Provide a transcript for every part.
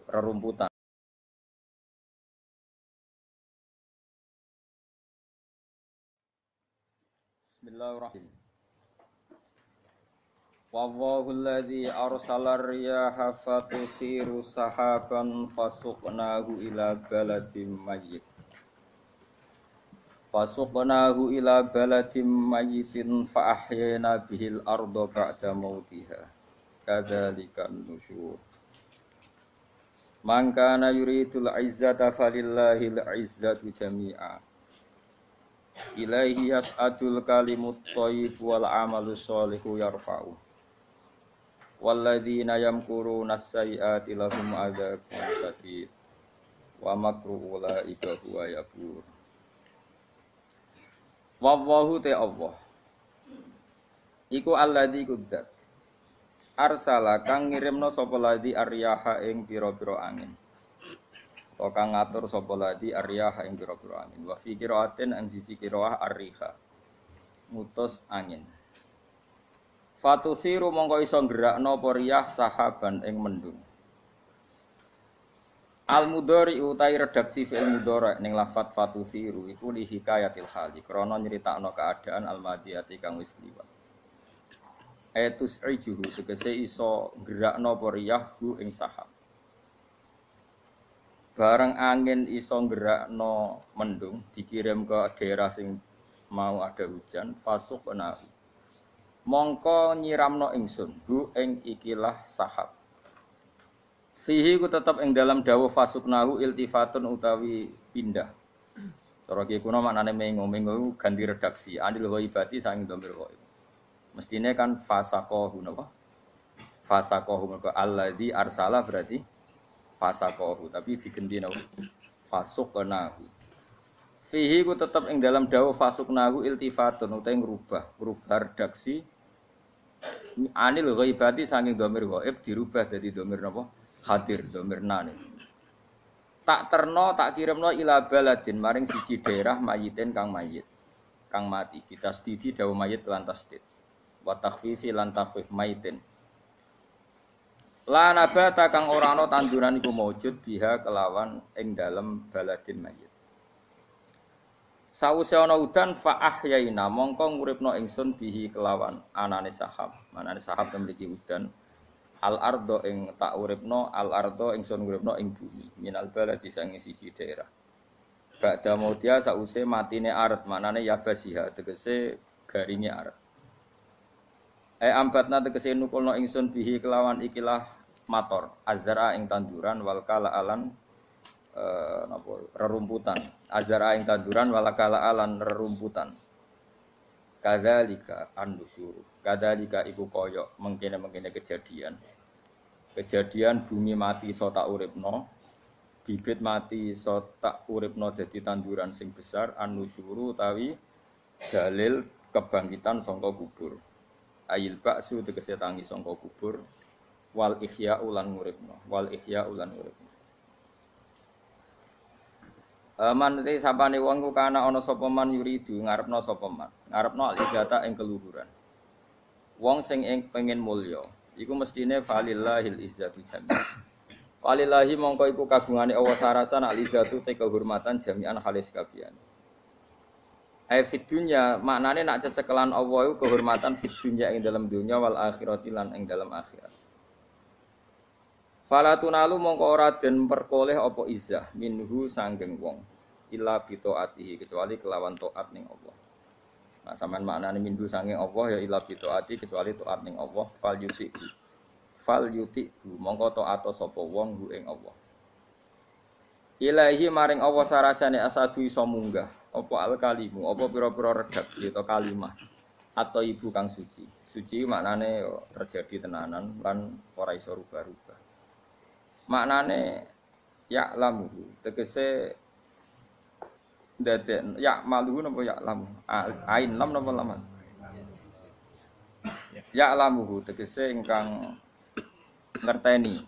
rerumputan. Bismillahirrahmanirrahim. Wallahu alladzi arsala riyaha fatuthiru sahaban fasuqnahu ila baladin mayyit. Fasuqnahu ila baladin mayyitin fa ahyayna bihil arda ba'da mautiha. Kadzalikan nusyur. Man kana yuridul izzata falillahil izzatu jami'a. Ilaihi yas'adul kalimut thayyib wal amalu sholihu yarfa'u. Walladzina yamkuruna as-sayyi'ati lahum adzabun shadid. Wa makru ulaika huwa yabur. Wallahu ta'ala iku alladzi kudzat arsala kang ngirimno sapa ladzi aryaha ing pira-pira angin to kang ngatur sapa ladzi aryaha ing pira-pira angin wa fi qiraatin an siji qiraah arriha ngutus angin fatusiru mongko iso gerakno apa riyah sahaban ing mendung al-mudhari utai redaksi fi'il mudhari ning lafat fatusiru iku li hikayatil hali krana nyritakno keadaan al-madiyati kang wis kliwat. Etus ijuhu tegese iso gerakno apa riyah hu ing sahab. Bareng angin iso gerakno mendung dikirim ke daerah sing mau ada hujan fasuqna. Mongko nyiramno ingsun hu ing ikilah sahab. Fihi ku tetep ing dalam dawuh fasuknahu iltifatun utawi pindah. Cara ki kuno maknane mengo ganti redaksi anil ghaibati saking dhamir ghaib. Mestine kan fasaqahu napa? Fasaqahu mergo alladzi arsala berarti fasaqahu tapi diganti napa? Fasuknahu. Fihi ku tetep ing dalam dawuh fasuknahu iltifatun utawi ngrubah redaksi anil ghaibati saking dhamir ghaib dirubah dadi dhamir napa? Hadir domir nane. Tak terno tak kirimno ila baladin maring siji daerah mayitin kang mayit. Kang mati. Bitasdidi dawu mayit lan tasdid. Wa takhfifi lan takhfif mayitin. La nabata kang ora ana tanduran iku maujud biha kelawan ing dalem baladin mayit. Sawise ana udan fa ahyaina mongko nguripno ingsun bihi kelawan anane sahab. Manane sahab memiliki udan. Al-ardo ing tak uripno al-ardo ingsun uripno ing bumi minal baladi sange siji daerah ba'da mautia sause matine aret manane yabasiha tegese garinge aret ambatna tegese nukulno ingsun bihi kelawan ikilah mator azra ing tanduran wal kala alan rerumputan azra ing tanduran wal kala alan rerumputan kadzalika an-nusyur kadzalika iku kaya mengkene-mengkene kejadian bumi mati iso tak uripno bibit mati iso tak uripno dadi tanduran sing besar an-nusyuru utawi dalil kebangkitan saka kubur ayil ba'su tegese tangi saka kubur wal ihya ulan nguripno manate sapane wong ku kana ana sapa man yuridu ngarepno sapa man ngarepno al-ijata ing keluhuran wong sing pengen mulya iku mestine falillahil izzatu jami'an falillahi mongko iku kagungane Allah sarasan al-izzatu te kehormatan jami'an halis kabehane fid dunya maknane nak cecekelan Allah iku kehormatan fid dunya ing dalam dunya wal akhirati lan ing dalam akhirat falatunalu mongko ora den perkoleh apa izzah minhu sanggeng wong illa bi taatihi kecuali kelawan taat ning Allah. Nah sampean maknane minhu sanggeng Allah ya illa bi taati kecuali taat ning Allah fal yuti'u mongko taat sapa wong hu ing Allah. Ilahi maring Allah sarasane asadu iso munggah apa al kalimu apa pira-pira redaksi atau kalimah atau ibu kang suci. Suci maknane terjadi tenanan lan ora iso rubah-rubah. Maknane ya'lamu tegese dadek ya maluhu napa ya'lamu ain lam napa laman ya'lamu tegese ingkang ngerteni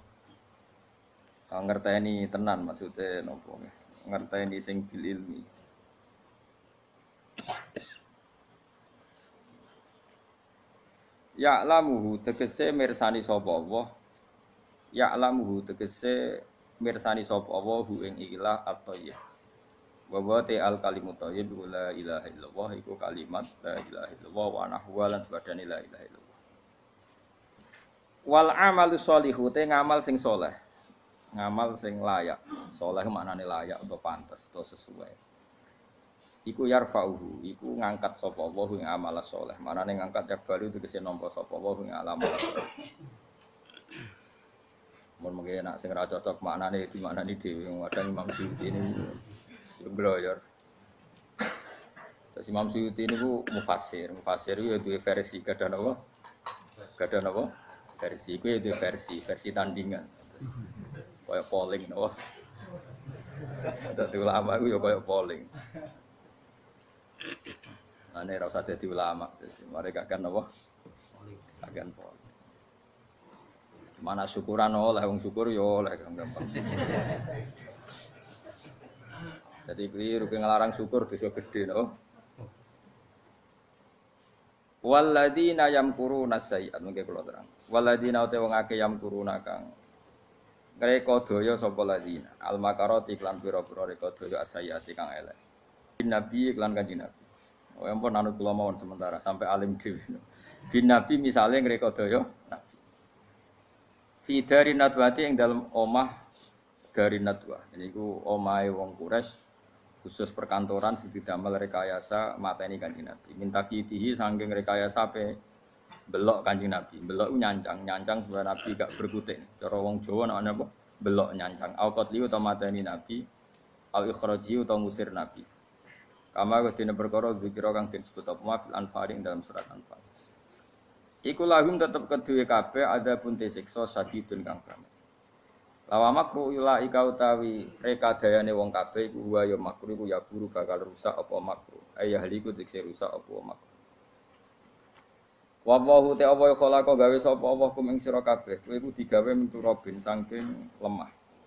tenan maksude napa ngerteni sing bil ilmi ya'lamu tegese mirsani sapa Allah ya'lamu tegese mirsani sapa Allah hu ing ikilah at-thayyib. Wa ta al kalimut thayyib la ilaha illallah iku kalimat la ilaha illallah wa nahwa lan sebadane la ilaha illallah. Wal amalu sholihu te ngamal sing saleh. Ngamal sing layak. Saleh maknane layak atau pantes atau sesuai. Iku yarfa'uhu, iku ngangkat sapa Allah ing amal saleh. Manane ngangkat yakbalu tegese nampa sapa Allah ing amal saleh. Mun mengke nek sing ra cocok maknane dimaknani dhewe wadang Imam Suyuti niku gloyor. Terus Imam Suyuti niku mufassir iku duwe versi kadang apa? Kadang apa? Versi iku duwe versi tandingan. Terus kaya polling napa? Dadi ulama iku ya kaya polling. Ane ora usah dadi ulama. Mari kakan apa? Kakan polling. Mana syukuran oleh wong syukur ya oleh gampang. Jadi keliru ngelarang syukur dosa gedhe no. Walladzina yamkuruna sayyi'at mengke kula terang. Walladzina te wong akeh yamkuruna kang reka daya sapa ladina. Al makarati lan pira-pira reka daya asayati kang elek. Nabi iklan kanjeng Nabi. Oh ampun anut kula mawon sementara sampai alim dhewe. Bin Nabi misale ngreka daya Nabi. Fi dari nadwati ing dalam omah dari nadwa. Ini ku omahe wong Quraisy khusus perkantoran sing didamel rekayasa mateni Kanjeng Nabi. Minta kidihi saking rekayasa pe belok Kanjeng Nabi. Belok nyancang supaya Nabi gak berkutik. Cara wong Jawa nek apa? Belok nyancang. Au qatli utawa mateni Nabi, au ikhraji utawa ngusir Nabi. Kama wedine perkara zikira kang disebut apa fil anfal ing dalam surat Anfal. Iku lahum tetep kedue kabeh ada pun siksa sadidun kang banget. Lawa makru ila ika utawi rekadayane wong kabeh iku wa ya makru iku ya buru bakal rusak apa makru. Ayah liku dikse rusak apa makru. Wa wahu te apa khalaqa gawe sapa Allah kum ing sira kabeh. Kowe iku digawe menturobin saking lemah.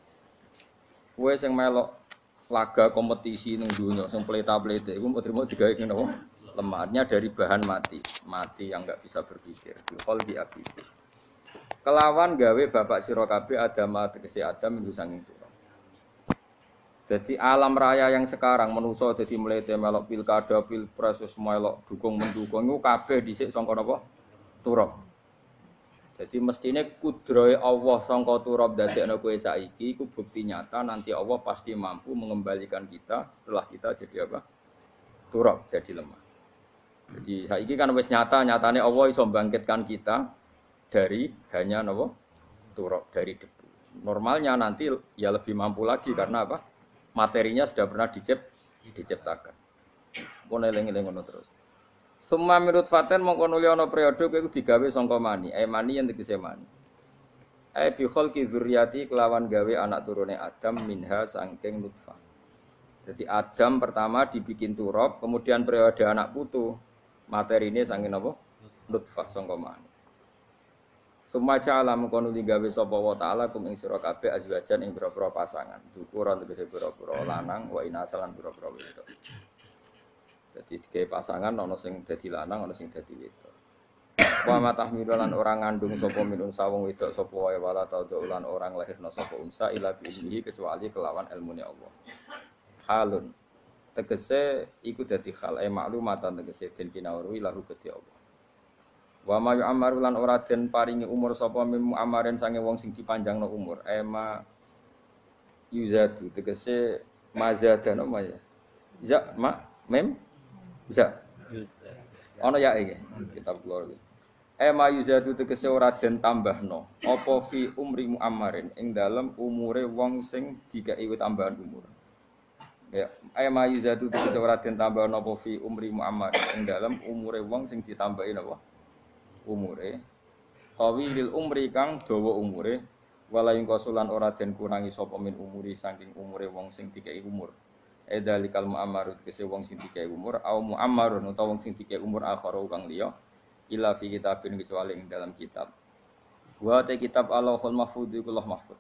Kowe sing melok laga kompetisi ning donya sing pleta-plete iku mau trimo digawe ngene apa? Lemahnya dari bahan mati yang enggak bisa berpikir. Bihol bi abi. Kelawan gawe bapak sira kabeh Adam tegese Adam minggu sanging turun. Jadi alam raya yang sekarang manusa dadi mlete melok pilkada, pilpres melok dukung mendukung iku kabeh dhisik sangka napa? Turab. Jadi mestine kudrohe Allah sangka turab dadekno kowe saiki iku bukti nyata nanti Allah pasti mampu mengembalikan kita setelah kita jadi apa? Turab, jadi lemah. Jadi saiki kan wis nyatane Allah iso bangkitkan kita dari hanya napa? Turab, dari debu. Normalnya nanti ya lebih mampu lagi karena apa? Materinya sudah pernah diciptakan. Pun eling-eling ngono terus. Summa mirut faten mongko nuli ana periode kowe digawe sangka mani, mani yen tegese mani. Bi khalqi dzurriyyati kelawan gawe anak turune Adam minha saking nutfah. Jadi Adam pertama dibikin turab, kemudian periode anak putu materine saking napa? Nutfah sangka mani. Sumaca alam kono digawe sapa wa taala kum ing sira kabeh azwajan ing pira-pira pasangan. Dukuran tegese pira-pira lanang wa inasalan pira-pira wedok. Jadi digawe pasangan ana sing dadi lanang ana sing dadi wedok. Wa matahmilan orang ngandung sapa minun sawung wedok sapa wae wala taulan orang lahirna sapa unsa ila bi ilmihi kecuali kelawan ilmune Allah. Halun tegese iku dadi hal maklumatan tegese den kinawruhi lahu kedhi Allah. Wa ma yu'amaru lan ora den paringi umur sapa mim amaren sange wong sing dipanjangno umur. Ema yuzadu tegese mazadan apa ya? Za ma mem za. Ana ya iki kitab kula iki. Ema yuzadu tegese ora den tambahno apa fi umri muammarin ing dalem umure wong sing dikai tambahan umur. Ya, ema yuzadu tegese ora den tambahno apa fi umri muammarin ing dalem umure wong sing ditambahi napa? Umure tawilil umri kang dawa umure wala ing kosulan ora den kurangi sapa min umuri saking umure wong sing dikeki umur edalikal muammarut kese wong sing dikeki umur au muammarun utawa wong sing dikeki umur akhara kang liya ila fi kitabin kecuali ing dalam kitab wa ta kitab Allahul mahfuz iku Allah mahfuz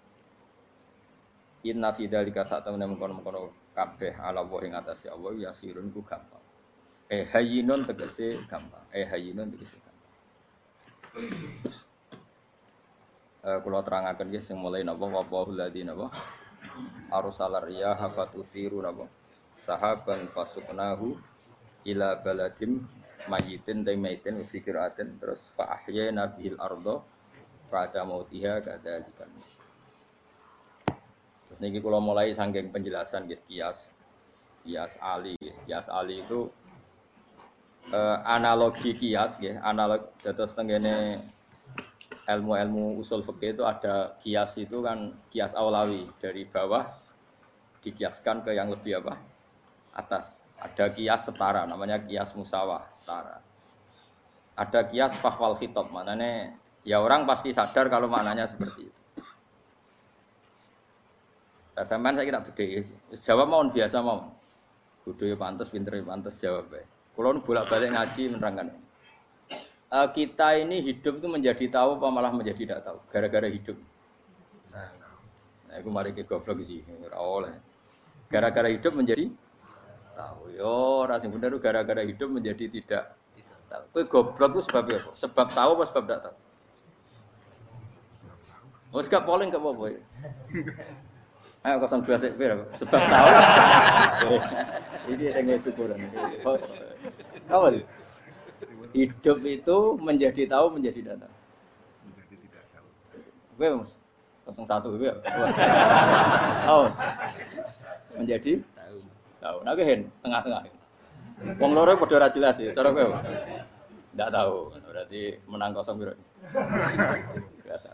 inna fi dalika satamna mengkono-mengkono kabeh ala wa ing atase Allah yasirun ku gampang hayyinun tegese gampang hayyinun tegese kula terangaken nggih sing mulai napa waqahul ladina Arsalar riyaha fatuthiru napa sahaban fasuqnahu ila baladim mayyitin maitin fikiratin terus fa ahyana bihil ardo pada mautiha kadzalikan. Terus niki kula mulai saking penjelasan nggih kias ali. Kias ali itu analogi kias nggih, analog dados tengene ilmu-ilmu usul fikih itu ada kias itu kan kias aulawi dari bawah dikiaskan ke yang lebih apa? Atas. Ada kias setara namanya kias musawah, setara. Ada kias fahwal khitab, maknanya ya orang pasti sadar kalau maknanya seperti itu. Sampean saya kira beda jawab mawon biasa mawon. Bodho ya pantes, pinter ya pantes jawab bae. Kula bolak-balik ngaji menerangkan. Kita ini hidup itu menjadi tahu apa malah menjadi tidak tahu gara-gara hidup. Nah, aku mari ke goblok sih, ora oleh. Gara-gara hidup menjadi tahu. Yo, ora sing bener gara-gara hidup menjadi tidak tahu. Kowe goblok itu sebab apa? Sebab tahu apa sebab tidak tahu? Wes gak polling gak apa-apa. Ayo 02 sik pira? Sebab tahu. Ini sing syukuran. Apa itu? Hidup itu menjadi tahu menjadi tidak tahu. Menjadi tidak tahu. Oke, Mas. 01 kowe. Oh. Menjadi tahu. Tahu. Nah, hen tengah-tengah. Wong loro padha ora jelas ya, cara kowe. Ndak tahu. Berarti menang 0 piro. Biasa.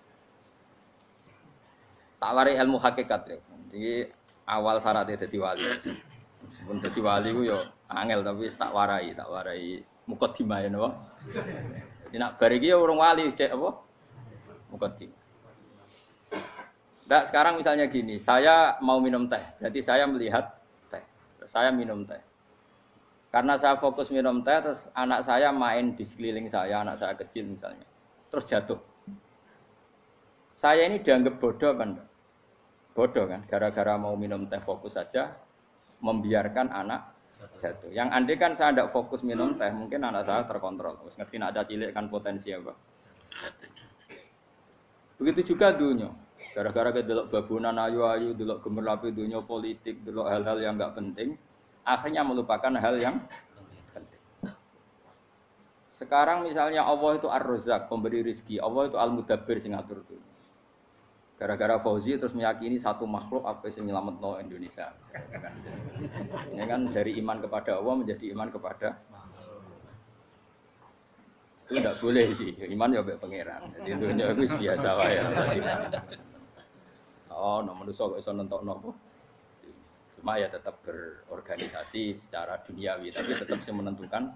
Tak wari ilmu hakikat ya. Jadi awal syaratnya dadi wali. Meskipun dadi wali ku yo angel tapi tak warai mukadimah ya napa. Jadi nak bar iki ya urung wali cek apa? Mukadimah. Ndak sekarang misalnya gini, saya mau minum teh. Berarti saya melihat teh. Terus saya minum teh. Karena saya fokus minum teh terus anak saya main di sekeliling saya, anak saya kecil misalnya. Terus jatuh. Saya ini dianggap bodoh kan? Bodoh kan? Gara-gara mau minum teh fokus saja, membiarkan anak jatuh. Yang andai kan saya tidak fokus minum teh, mungkin anak saya terkontrol. Terus ngerti nak ada cilik kan potensi apa? Begitu juga dunia. Gara-gara kita delok babunan ayu-ayu, delok gemerlapi dunia politik, delok hal-hal yang enggak penting, akhirnya melupakan hal yang penting. Sekarang misalnya Allah itu Ar-Razzaq, pemberi rezeki, Allah itu Al-Mudabbir sing ngatur dunia. Gara-gara Fauzi terus meyakini satu makhluk apa yang nyelametno Indonesia. Ini kan dari iman kepada Allah menjadi iman kepada itu tidak boleh sih. Iman ya mbek pangeran. Jadi dunia itu biasa wae. Oh, no manusia kok iso nentokno apa? Cuma ya tetap berorganisasi secara duniawi, tapi tetap sih menentukan.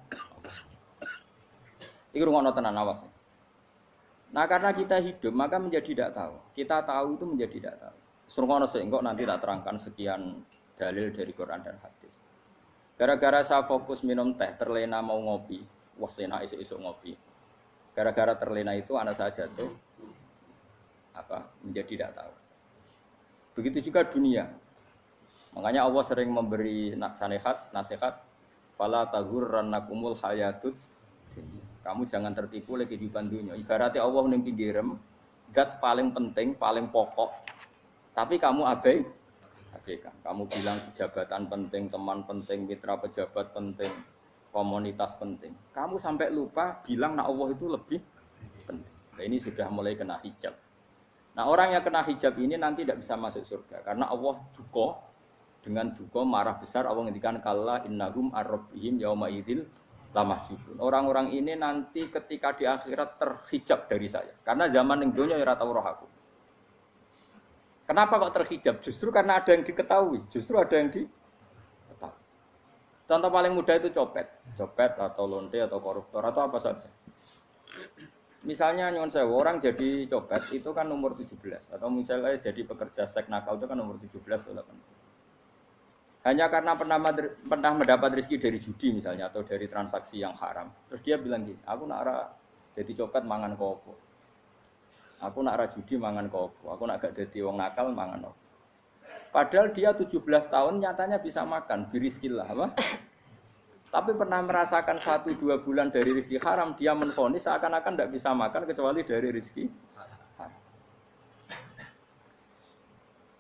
Iki rungokno tenan awas. Nah karena kita hidup maka menjadi tidak tahu. Kita tahu itu menjadi tidak tahu. Surungono sehingga nanti tak terangkan sekian dalil dari Quran dan hadis. Gara-gara saya fokus minum teh, terlena mau ngopi, wah sena isuk-isuk ngopi. Gara-gara terlena itu anak saya jatuh, menjadi tidak tahu. Begitu juga dunia. Makanya Allah sering memberi nasihat, fala taghurrannakumul hayatud dunya. Kamu jangan tertipu oleh kehidupan dunia. Ibaratnya Allah ning pinggirem, zat paling penting, paling pokok. Tapi kamu abaikan. Kamu bilang jabatan penting, teman penting, mitra pejabat penting, komunitas penting. Kamu sampai lupa bilang nak Allah itu lebih penting. Nah, ini sudah mulai kena hijab. Nah, orang yang kena hijab ini nanti tidak bisa masuk surga karena Allah duka dengan duka marah besar. Allah ngendikan kalla innahum ar-rabbihim yauma idzil lamahjubun. Orang-orang ini nanti ketika di akhirat terhijab dari saya. Karena zaman yang dunia ya ora tau roh aku. Kenapa kok terhijab? Justru karena ada yang diketahui. Justru ada yang diketahui. Contoh paling mudah itu copet. Copet atau lonte atau koruptor atau apa saja. Misalnya nyuwun sewu, orang jadi copet itu kan umur 17. Atau misalnya jadi pekerja seks nakal itu kan umur 17 atau 18. Hanya karena pernah mendapat rezeki dari judi misalnya atau dari transaksi yang haram. Terus dia bilang gini, aku nak ra jadi copet mangan kopo. Aku nak ra judi mangan kopo. Aku nak gak jadi wong nakal mangan kopo. Padahal dia 17 tahun nyatanya bisa makan, birizkillah apa? Tapi pernah merasakan 1-2 bulan dari rezeki haram, dia menvonis seakan-akan tidak bisa makan kecuali dari rezeki haram.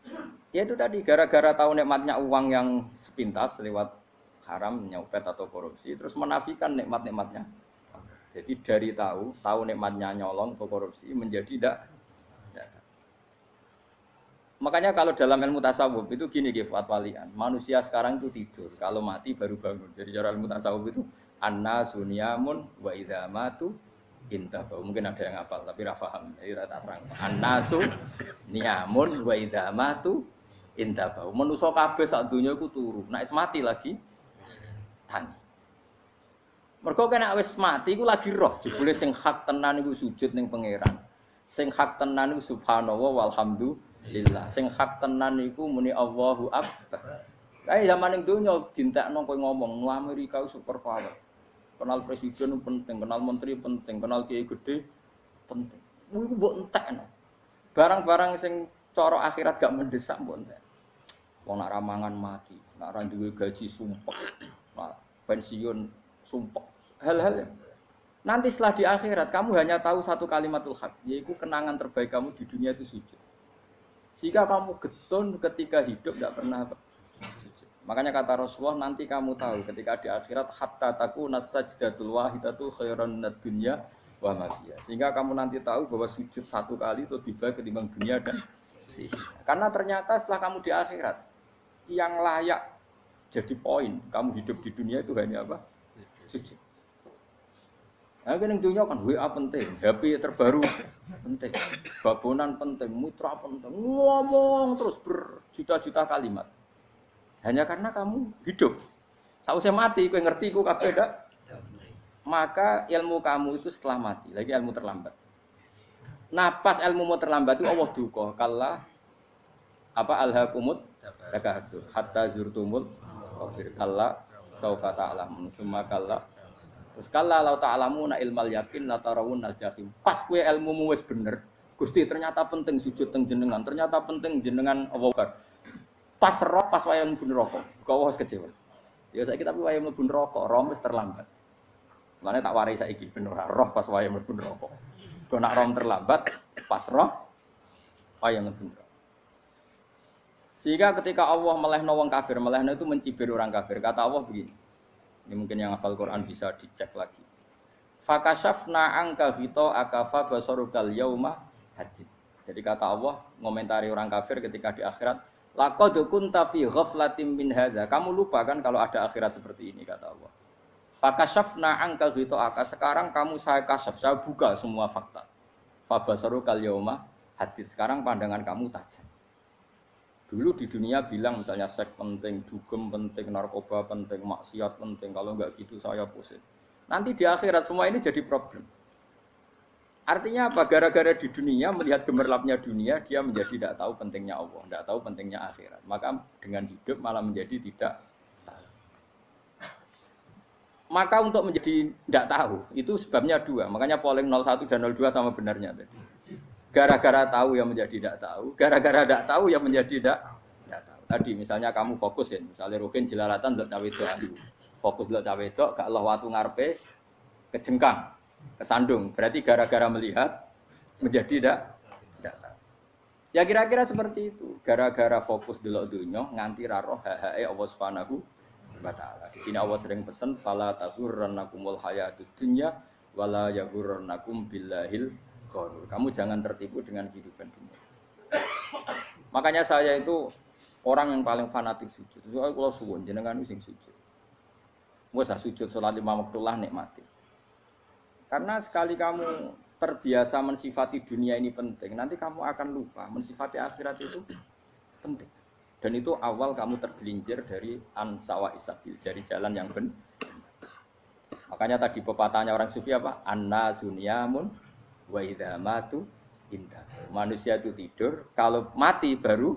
Ya itu tadi gara-gara tahu nikmatnya uang yang sepintas lewat haram, nyopet atau korupsi, terus menafikan nikmat-nikmatnya. Jadi dari tahu nikmatnya nyolong atau korupsi menjadi tidak. Makanya kalau dalam ilmu tasawuf itu gini Fuad Walian, manusia sekarang itu tidur, kalau mati baru bangun. Jadi cara ilmu tasawuf itu anna sunyamun wa idza matu intahu. Mungkin ada yang hafal tapi ra paham. Jadi tak terang. Annasu niyamun wa idza matu intahu. Manusa kabeh sak donya iku turu. Nek wis mati lagi tani. Mergo kena wis mati iku lagi roh, jebule sing hak tenan iku sujud ning pangeran. Sing hak tenan iku subhanallah walhamdulillah. Sing hak tenan iku muni Allahu akbar. Kae zaman ning donya dintekno kowe ngomong, "Nu Amerika super power." Kenal presiden penting, kenal menteri penting, kenal kiai gede penting. Iku mbok entekno. Barang-barang sing cara akhirat gak mendesak mbok entek. Wong nak ramangan mati, nak ra duwe gaji sumpek, nak pensiun sumpek. Hal-hal yang nanti setelah di akhirat kamu hanya tahu satu kalimatul haq, yaitu kenangan terbaik kamu di dunia itu sujud. Jika kamu getun ketika hidup tidak pernah sujud. Makanya kata Rasulullah nanti kamu tahu ketika di akhirat hatta takuna sajdatul wahidatu khairan minad dunya wa ma fiha. Sehingga kamu nanti tahu bahwa sujud satu kali itu lebih baik ketimbang dunia dan seisinya. Karena ternyata setelah kamu di akhirat yang layak jadi poin kamu hidup di dunia itu hanya apa? Sujud. Nah, kan yang dunia kan WA penting, HP terbaru penting, babonan penting, mitra penting, ngomong terus berjuta-juta kalimat. Hanya karena kamu hidup. Sausé mati, kowe ngerti ku kabeh dak? Maka ilmu kamu itu setelah mati, lagi ilmu terlambat. Nah, pas ilmumu terlambat itu Allah duka, kalla apa alhaqumut takatsur hatta zurtumul qabir kalla saufa ta'lamun summa kalla. Terus kalla law ta'lamuna ilmal yakin la tarawunnal jahim. Pas kowe ilmumu wis bener, Gusti ternyata penting sujud teng jenengan, ternyata penting jenengan Allah. Pas roh pas wayah mlebu neraka, kok wis kecewa. Ya saiki tapi wayah mlebu neraka, roh wis terlambat. Mulane tak warai saiki ben ora roh pas wayah mlebu neraka. Kok nak roh terlambat, pas roh wayah mlebu neraka. Sehingga ketika Allah melehno wong kafir, melehno itu mencibir orang kafir. Kata Allah begini. Ini mungkin yang hafal Quran bisa dicek lagi. Fakashafna anka ghita akafa basarukal yauma hadid. Jadi kata Allah ngomentari orang kafir ketika di akhirat, laqad kunta fi ghaflatin min hadza. Kamu lupa kan kalau ada akhirat seperti ini kata Allah. Fakashafna anka ghita aka. Sekarang kamu saya kasaf, saya buka semua fakta. Fa basarukal yauma hadid. Sekarang pandangan kamu tajam. Dulu di dunia bilang misalnya seks penting, dugem penting, narkoba penting, maksiat penting. Kalau enggak gitu saya pusing. Nanti di akhirat semua ini jadi problem. Artinya apa? Gara-gara di dunia melihat gemerlapnya dunia, dia menjadi tidak tahu pentingnya Allah, tidak tahu pentingnya akhirat. Maka dengan hidup malah menjadi tidak tahu. Maka untuk menjadi tidak tahu itu sebabnya dua. Makanya polling 01 dan 02 sama benarnya tadi. Gara-gara tahu yang menjadi tidak tahu, gara-gara tidak tahu yang menjadi tidak tahu. Tadi misalnya kamu fokus ya, misalnya Rukin jelalatan ndelok cawe itu ayu. Fokus ndelok cawe itu gak Allah watu ngarepe kejengkang, kesandung. Berarti gara-gara melihat menjadi tidak tahu. Ya kira-kira seperti itu. Gara-gara fokus ndelok dunya nganti ra roh hae Allah Subhanahu wa taala. Di sini Allah sering pesan fala taghurrannakumul hayatud dunya wala yaghurrannakum billahil kamu jangan tertipu dengan kehidupan dunia. Makanya saya itu orang yang paling fanatik sujud. Soalnya kalau suwun jenengan sing sujud. Wes sujud salat lima waktulah nikmati. Karena sekali kamu terbiasa mensifati dunia ini penting, nanti kamu akan lupa mensifati akhirat itu penting. Dan itu awal kamu tergelincir dari ansawa isabil, dari jalan yang benar. Makanya tadi pepatahnya orang sufi apa? Anna sunyamun wa idza matu inta. Manusia itu tidur, kalau mati baru.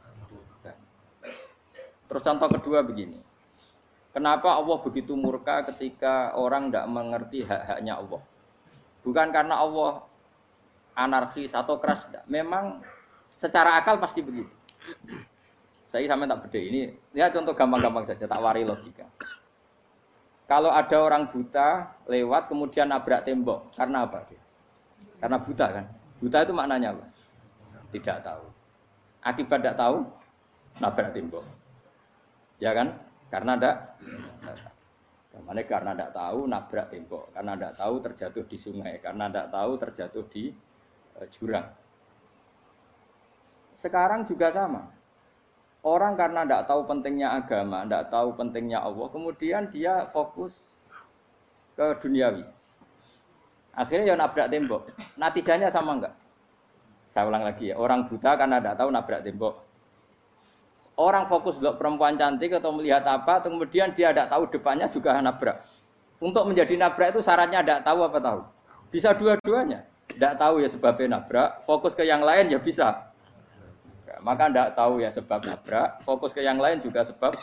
Terus contoh kedua begini. Kenapa Allah begitu murka ketika orang tidak mengerti hak-haknya Allah? Bukan karena Allah anarkis atau keras, tidak. Memang secara akal pasti begitu. Saya sampai tak beda ini. Lihat contoh gampang-gampang saja, tak wari logika. Kalau ada orang buta lewat kemudian nabrak tembok, karena apa? Karena buta kan. Buta itu maknanya apa? Tidak tahu. Akibat tidak tahu, nabrak tembok. Ya kan? Karena ndak karena ndak tahu nabrak tembok, karena ndak tahu terjatuh di sungai, karena ndak tahu terjatuh di jurang. Sekarang juga sama. Orang karena ndak tahu pentingnya agama, ndak tahu pentingnya Allah, kemudian dia fokus ke duniawi. Akhirnya ya nabrak tembok. Natijanya sama enggak? Saya ulang lagi ya, orang buta karena ndak tahu nabrak tembok. Orang fokus lihat perempuan cantik atau melihat apa, kemudian dia tidak tahu depannya juga nabrak. Untuk menjadi nabrak itu syaratnya tidak tahu apa tahu. Bisa dua-duanya. Tidak tahu ya sebabnya nabrak, fokus ke yang lain ya bisa. Maka tidak tahu ya sebab nabrak, fokus ke yang lain juga sebab.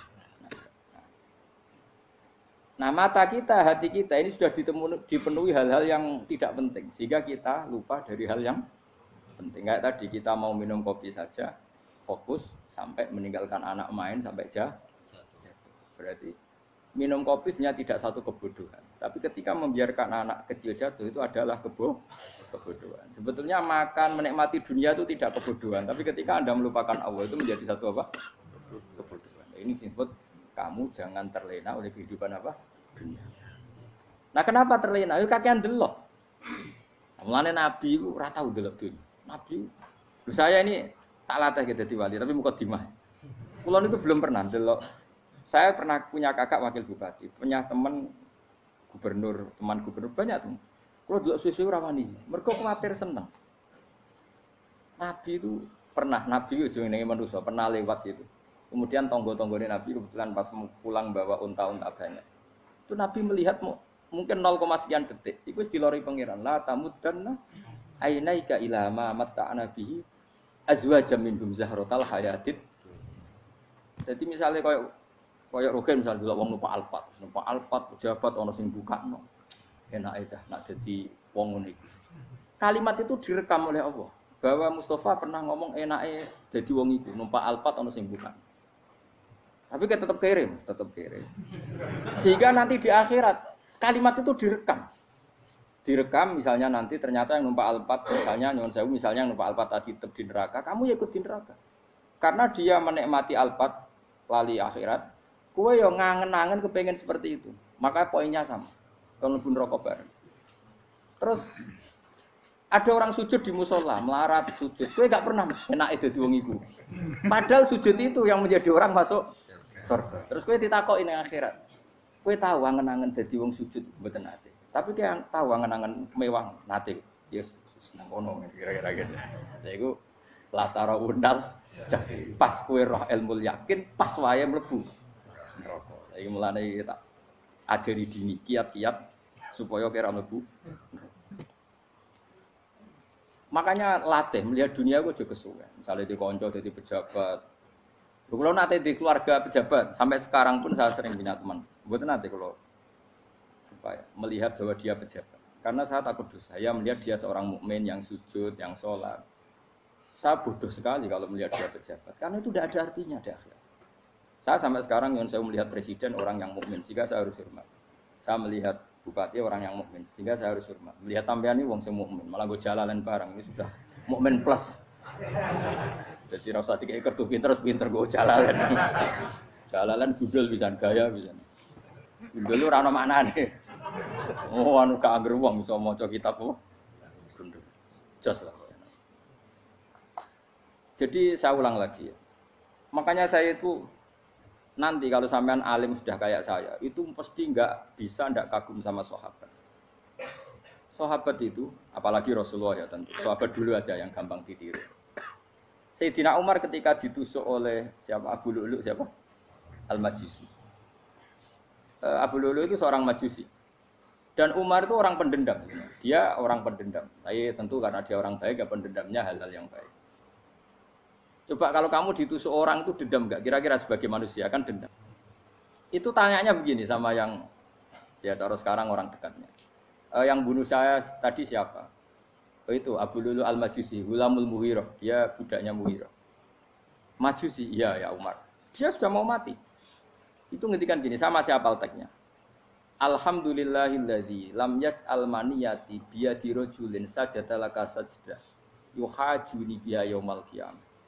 Nah mata kita, hati kita ini sudah dipenuhi hal-hal yang tidak penting. Sehingga kita lupa dari hal yang penting. Kayak tadi kita mau minum kopi saja, fokus sampai meninggalkan anak main sampai jatuh. Berarti minum kopi sebenarnya tidak satu kebodohan. Tapi ketika membiarkan anak kecil jatuh itu adalah kebodohan. Sebetulnya makan, menikmati dunia itu tidak kebodohan. Tapi ketika Anda melupakan Allah itu menjadi satu apa? Kebodohan. Ini disebut kamu jangan terlena oleh kehidupan apa? Dunia. Nah kenapa terlena? Itu kakean delok. Mulane Nabi itu ora tau delok dunia. Nabi, saya ini tak latih gitu di wali, tapi mukadimah. Kulon itu belum pernah delok. Saya pernah punya kakak wakil bupati, punya teman gubernur banyak tuh. Kalau delok susu rawani, mereka khawatir seneng. Nabi itu pernah, Nabi itu jenenge manusia, pernah lewat itu. Kemudian tonggo-tonggone Nabi kebetulan pas pulang bawa unta-unta banyak. Itu Nabi melihat mungkin 0, sekian detik. Itu dilori pangeran. La tamuddanna ainaika ila ma matta'na bihi azwajam minhum zahratal hayatid. Jadi misalnya koyo Rogen misalnya delok wong numpak Alphard pejabat ana sing bukakno. Enake dah nak dadi wong ngene iki. Kalimat itu direkam oleh Allah. Bahwa Mustafa pernah ngomong enake dadi wong iku numpak Alphard ana sing bukakno. Tapi kan tetap kirim. Sehingga nanti di akhirat kalimat itu direkam misalnya nanti ternyata yang numpak Alphard misalnya nyuwun sewu misalnya yang numpak Alphard tadi tetap di neraka, kamu ya ikut di neraka. Karena dia menikmati Alphard lali akhirat, kowe yo ngangen-angen kepengen seperti itu. Maka poinnya sama. Kalau pun rokok bareng. Terus ada orang sujud di musola, melarat sujud. Kowe gak pernah enake dadi wong iku. Padahal sujud itu yang menjadi orang masuk surga. Terus kowe ditakoki ning akhirat. Kowe tahu angen-angen dadi wong sujud mboten nate. Tapi kowe tahu angen-angen mewah nate. Yes, seneng kono kira-kira gitu. Lha iku latara undal pas kowe roh ilmu yakin pas wae mlebu neraka. Lha iki mulane tak ajari dini kiat-kiat supaya kira mlebu. Makanya latih melihat dunia kok juga kesuwen. Misalnya di konco jadi pejabat. Kalau nanti di keluarga pejabat sampai sekarang pun saya sering punya teman. Mboten nanti kalau melihat bahwa dia pejabat. Karena saya takut dosa. Saya melihat dia seorang mukmin yang sujud, yang sholat. Saya bodoh sekali kalau melihat dia pejabat. Karena itu tidak ada artinya di akhirat. Saya sampai sekarang yang saya melihat presiden orang yang mukmin, sehingga saya harus hormat. Saya melihat bupati orang yang mukmin, sehingga saya harus hormat. Melihat sampean ini wong sing mukmin, malah gue jalalan barang ini sudah mukmin plus. Jadi rasa tiga kartu pinter gue jalalan. Jalalan gudel bisa gaya bisa. Gudel lu rano mana nih? Oh anu gak angger wong bisa maca kitab kok. Gundul. Jos lah. Jadi saya ulang lagi. Makanya saya itu nanti kalau sampean alim sudah kayak saya, itu pasti nggak kagum sama sahabat. Sahabat itu, apalagi Rasulullah ya tentu. Sahabat dulu aja yang gampang ditiru. Sayyidina Umar ketika ditusuk oleh siapa Abu Lu'lu siapa? Al-Majusi. Abu Lu'lu itu seorang Majusi. Dan Umar itu orang pendendam. Dia orang pendendam. Tapi tentu karena dia orang baik, ya pendendamnya hal-hal yang baik. Coba kalau kamu ditusuk orang itu dendam enggak? Kira-kira sebagai manusia kan dendam. Itu tanyanya begini sama yang ya taruh sekarang orang dekatnya. Yang bunuh saya tadi siapa? Oh itu Abu Lu'lu Al-Majusi, Hulamul Muhirah. Dia budaknya Muhirah. Majusi, iya ya Umar. Dia sudah mau mati. Itu ngendikan gini, sama siapa alteknya? Alhamdulillahilladzi lam yaj'al maniyati biyadi rajulin sajada laka sajdah yuhajuni biya yaumal qiyamah.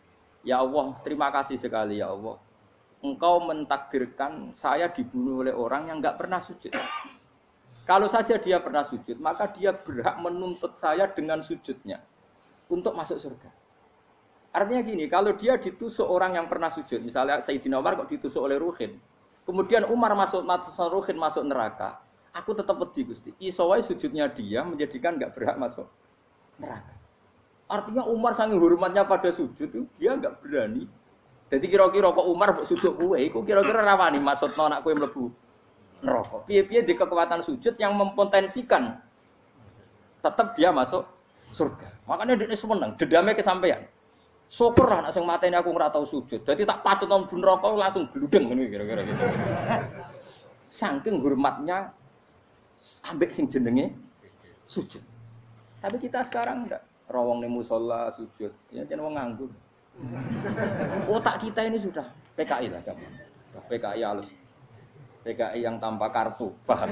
Ya Allah, terima kasih sekali ya Allah. Engkau mentakdirkan saya dibunuh oleh orang yang enggak pernah sujud. Kalau saja dia pernah sujud, maka dia berhak menuntut saya dengan sujudnya untuk masuk surga. Artinya gini, kalau dia ditusuk orang yang pernah sujud, misalnya Sayyidina Umar kok ditusuk oleh Ruhin, kemudian Umar Ruhin masuk neraka, aku tetap wedi Gusti. Iso wae sujudnya dia menjadikan enggak berhak masuk neraka. Artinya Umar saking hormatnya pada sujud itu dia enggak berani. Jadi kira-kira kok Umar sujud kowe iku kira-kira rawani maksudno anak kowe mlebu neraka. Piye-piye di kekuatan sujud yang mempotensikan tetap dia masuk surga. Makanya dia seneng, dendamnya kesampaian. Syukur lah nek sing mateni aku ora tau sujud. Dadi tak patut nang neraka langsung gludeng ngene kira-kira gitu. Saking hormatnya ambek sing jenenge sujud. Tapi kita sekarang enggak. Rawong ning musala sujud, ya jeneng wong nganggur. Otak kita ini sudah PKI lah kamu. PKI halus. PKI yang tanpa kartu, paham?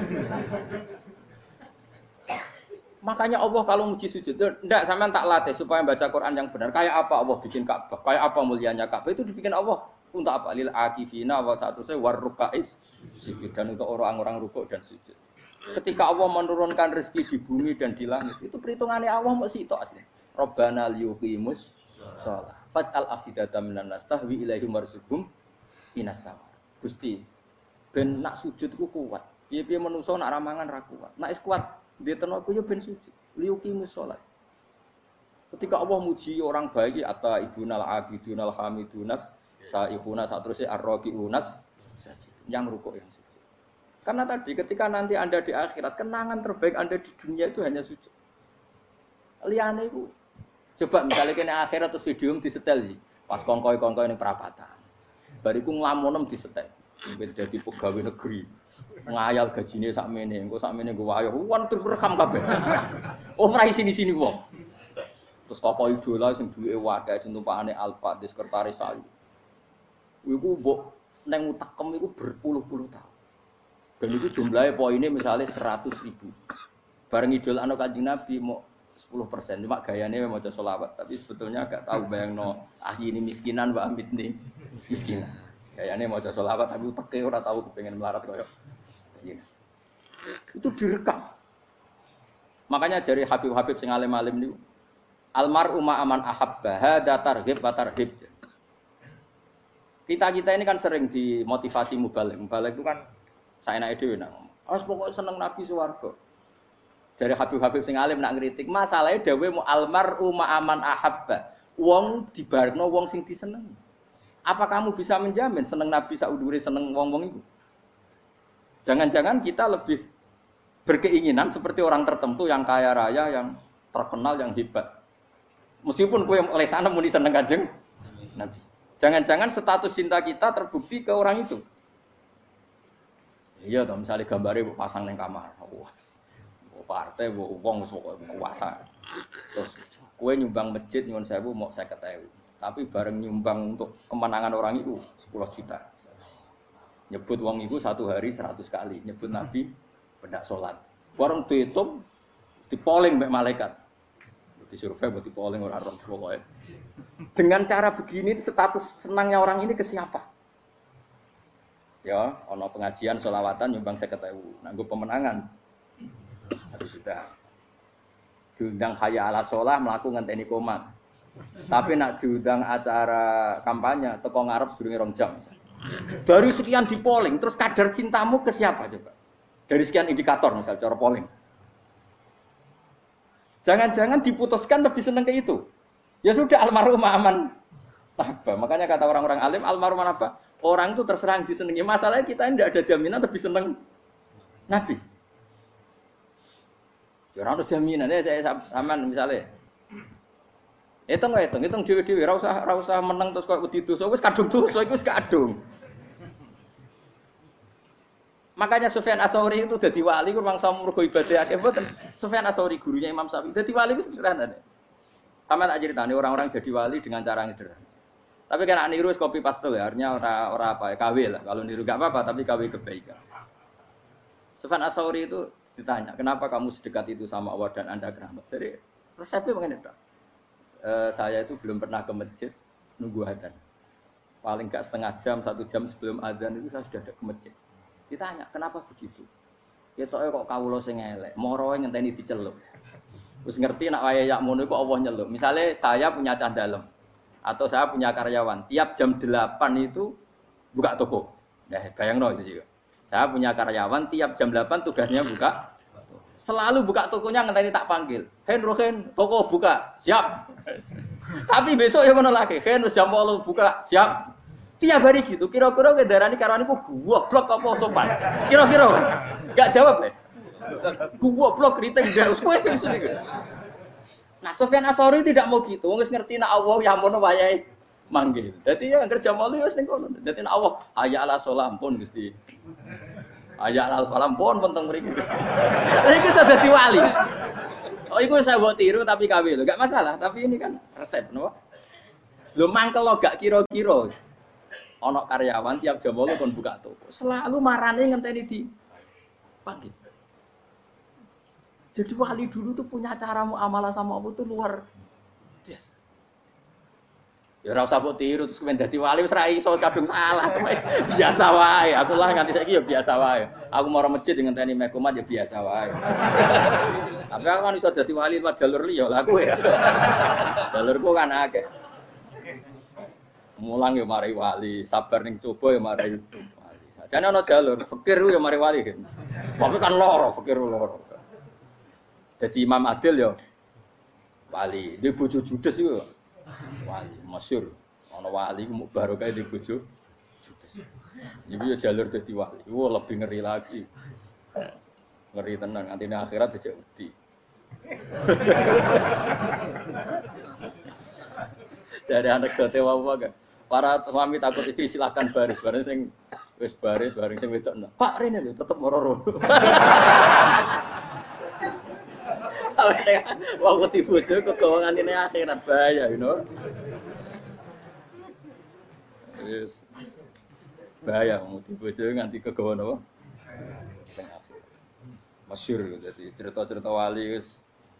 Makanya Allah kalau muji sujud, enggak sampean tak latih supaya baca Quran yang benar. Kayak apa Allah bikin Ka'bah? Kayak apa mulianya Ka'bah? Itu dibikin Allah untuk apa? Lil akifina wa satusai warrukais sujud, dan untuk orang-orang rukuk dan sujud. Ketika Allah menurunkan rezeki di bumi dan di langit, itu perhitungannya Allah mau sitok asli. Rabbana liyuqimus shalah. Faj'al afidatan minan nas tahwi ilaihim warzuqhum minas sama. Gusti, ben nak sujud ku kuat. Piye-piye menungso nak ramangan ra kuat. Nak is kuat, dia tenaga yo ben sujud. Liyuqimus shalah. Ketika Allah muji orang baik atau ibunal abidunal hamidunas saihuna satruse arraqiunas yang rukuk yang sujud. Karena tadi ketika nanti Anda di akhirat, kenangan terbaik Anda di dunia itu hanya sujud. Liyane iku coba misalnya kene akhirat terus video disetel sih. Pas kongkoi-kongkoi ning perapatan. Bariku nglamunem disetel. Ben dadi pegawai negeri. Ngayal gajine sakmene, engko sakmene nggo wayah. Wan terus rekam kabeh. Oh ora sini-sini wong. Terus tokoh idola sing duweke wae sing tumpakane Alfa di sekretaris sayu. Iku mbok nang utekem iku berpuluh-puluh tahun. Dan itu jumlahnya poinnya misalnya 100.000. Bareng idol anak Kanjeng Nabi mau 10%. Cuma gayanya mau sholawat. Tapi sebetulnya agak tahu bayang no ini miskinan Mbak Amit nih miskinan. Gayanya mau sholawat tapi teke ora tahu kepengen melarat koyo. Itu direkam. Makanya dari Habib-habib sing alim-alim niku almar'u ma'aman ahabba hada targhib wa tarhib. Kita ini kan sering dimotivasi mubaligh. Mubaligh itu kan saya naik dewe nang. Harus pokok seneng Nabi swarga. Dari Habib-habib sing alim nak ngritik, masalahnya dewe mu almar'u ma'aman ahabba. Wong dibarengno wong sing disenengi. Apa kamu bisa menjamin seneng Nabi saudure seneng wong-wong itu? Jangan-jangan kita lebih berkeinginan seperti orang tertentu yang kaya raya, yang terkenal, yang hebat. Meskipun kowe oleh sana muni seneng Kanjeng Nabi. Jangan-jangan status cinta kita terbukti ke orang itu. Iya toh misalnya gambarnya pasang neng kamar, wah, partai, wong kuasa. Terus kue nyumbang masjid nyuwun sewu mau 50.000. Tapi bareng nyumbang untuk kemenangan orang itu 10 juta. Nyebut wong itu satu hari 100 kali, nyebut Nabi pendak sholat. Bareng dihitung, dipoling mbek malaikat. Disurvei buat dipoling orang pokoknya. Dengan cara begini status senangnya orang ini ke siapa? Ya, ono pengajian sholawatan nyumbang 50.000. Nanggo pemenangan. Harus sudah. Diundang khaya ala sholah melaku ngenteni komat. Tapi nak diundang acara kampanye teko ngarep sedurunge 2 jam. Dari sekian di polling, terus kadar cintamu ke siapa coba? Dari sekian indikator misal cara polling. Jangan-jangan diputuskan lebih seneng ke itu. Ya sudah almarhum aman. Apa? Makanya kata orang-orang alim almarhum apa? Orang itu terserang disenangi. Masalahnya kita tidak ada jaminan lebih senang Nabi. Ya orang ada jaminan. Saya aman misalnya. Hitung dewi-dewi. Rausah menang terus kau wedi dosa. Wis kadung dosa. Wis kadung. Makanya Sufyan Ats-Tsauri itu jadi wali. Kurang sama mergo ibadah akeh mboten. Sufyan Ats-Tsauri gurunya Imam Syafi'i. Jadi wali itu sederhana. Sama tak ceritanya orang-orang jadi wali dengan cara yang sederhana. Tapi kan niru copy paste ya, artinya ora apa ya, KW lah. Kalau niru enggak apa-apa, tapi KW kebaikan. Sufyan Ats-Tsauri itu ditanya, "Kenapa kamu sedekat itu sama Allah dan Anda keramat?" Jadi resepnya mengenai saya itu belum pernah ke masjid, nunggu adzan. Paling gak setengah jam, 1 jam sebelum adzan itu saya sudah ada ke masjid. Ditanya, kenapa begitu? Ketoke kok kawula sing elek, moroe ngenteni dicelup. Wis ngerti nek waya yak ngono kok Allah nyelup. Misale saya punya cah dalem atau saya punya karyawan, tiap jam 8 itu buka toko. Nah, bayangno itu juga. Saya punya karyawan tiap jam 8 tugasnya buka. Selalu buka tokonya ngenteni tak panggil. Hen Rohen, toko buka. Siap. Tapi besok ya ngono lagi. Hen jam 8 buka. Siap. Tiap hari gitu. Kira-kira kendaraan karyawanku goblok apa sopan. Kira-kira. Enggak jawab ya. Goblok kriting ndak usah gitu. Nah, Sofyan Asori tidak mau gitu. Wong wis ngerti nek Allah ya ampun wayahe manggil. Dadi ya anggere jam 8 wis ning kono. Dadi nek Allah hayya ala sholat pun Gusti. Hayya ala sholat pun penting mriki. Lha iku sudah dadi wali. Oh iku saya buat tiru tapi kawe lho, enggak masalah, tapi ini kan resep napa? Lho mangkel lo gak kira-kira. Ana karyawan tiap jam 8 kon buka toko. Selalu marane ngenteni di panggil. Jadi wali dulu tuh punya cara muamalah sama Allah tuh luar biasa. Ya ora usah mbok tiru terus kemen dadi wali wis ra iso kadung salah. Biasa wae. Aku lah nganti saiki ya biasa wae. Aku mau masjid ngenteni mek komat ya biasa wae. Tapi aku kan iso dadi wali lewat jalur liya lah aku ya. Jalurku kan akeh. Mulang ya mari wali, sabar ning coba ya mari wali. Jane ana jalur fikir ya mari wali. Tapi kan loro, fikir loro. Jadi Imam Adil ya wali, dia bojo judes iku wali, masyhur. Ana wali ku barokah di bojo judes. Iku ya jalur dadi wali. Wah, lebih ngeri lagi. Ngeri tenan, antine akhirat dijak wedi. Dari anak jote wae para suami takut istri silakan baris, bareng sing wis baris, bareng sing wedok. Pak rene lho tetep moro-moro. Wong wedi bojo kegawangan ini akhirat bahaya, you know. Yes. Bahaya wedi bojo nganti kegawan apa? Teng akhirat. Masyhur jadi cerita-cerita wali wis.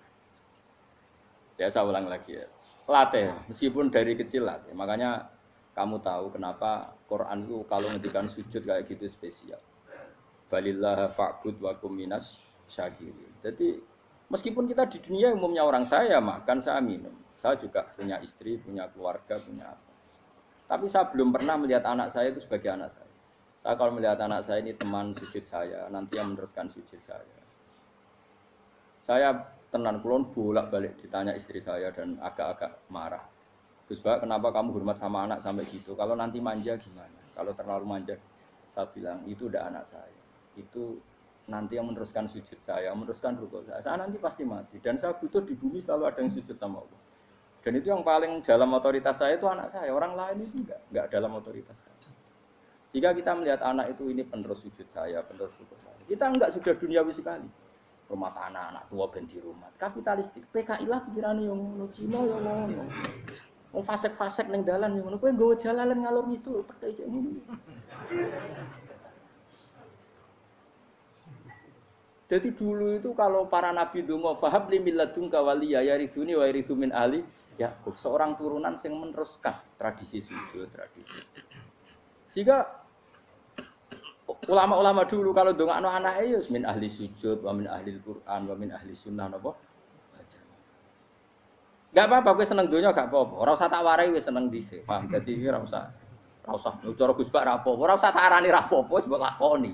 Ya saya ulang lagi ya. Latih, meskipun dari kecil latih. Makanya kamu tahu kenapa Quran itu kalau ngendikan sujud kayak gitu spesial. Balillah fa'bud wa kum minas syakirin. Jadi meskipun kita di dunia umumnya orang saya makan, saya minum. Saya juga punya istri, punya keluarga, punya apa. Tapi saya belum pernah melihat anak saya itu sebagai anak saya. Saya kalau melihat anak saya ini teman sujud saya, nanti yang meneruskan sujud saya. Saya tenan kulon bolak-balik ditanya istri saya dan agak-agak marah. Gus Pak, kenapa kamu hormat sama anak sampai gitu? Kalau nanti manja gimana? Kalau terlalu manja, saya bilang itu udah anak saya. Itu nanti yang meneruskan sujud saya, meneruskan rukuk saya. Saya nanti pasti mati dan saya butuh di bumi selalu ada yang sujud sama Allah. Dan itu yang paling dalam otoritas saya itu anak saya. Orang lain itu enggak dalam otoritas saya. Jika kita melihat anak itu ini penerus sujud saya, penerus rukuk saya. Kita enggak sudah duniawi sekali. Rumah tanah anak tua ben di rumah. Kapitalistik. PKI lah pikirane yang ngono, Cina yang ngono. Wong fasek-fasek ning dalan yang ngono. Kowe nggawa jalalan ngalor gitu PKI kayak ngono. Jadi dulu itu kalau para nabi donga fahab li milladunka waliya yarithuni wa yarithu min ahli Yakub, seorang turunan yang meneruskan tradisi sujud, tradisi. Sehingga ulama-ulama dulu kalau dongakno anake ya min ahli sujud wa min ahli Quran wa min ahli sunnah napa? Enggak apa-apa kowe seneng donya gak apa-apa. Ora usah tak warai wis seneng dhisik. Paham? Dadi iki ora usah. Ora usah cara Gus Bak ra apa-apa. Ora usah tak arani ra apa-apa wis mbok lakoni.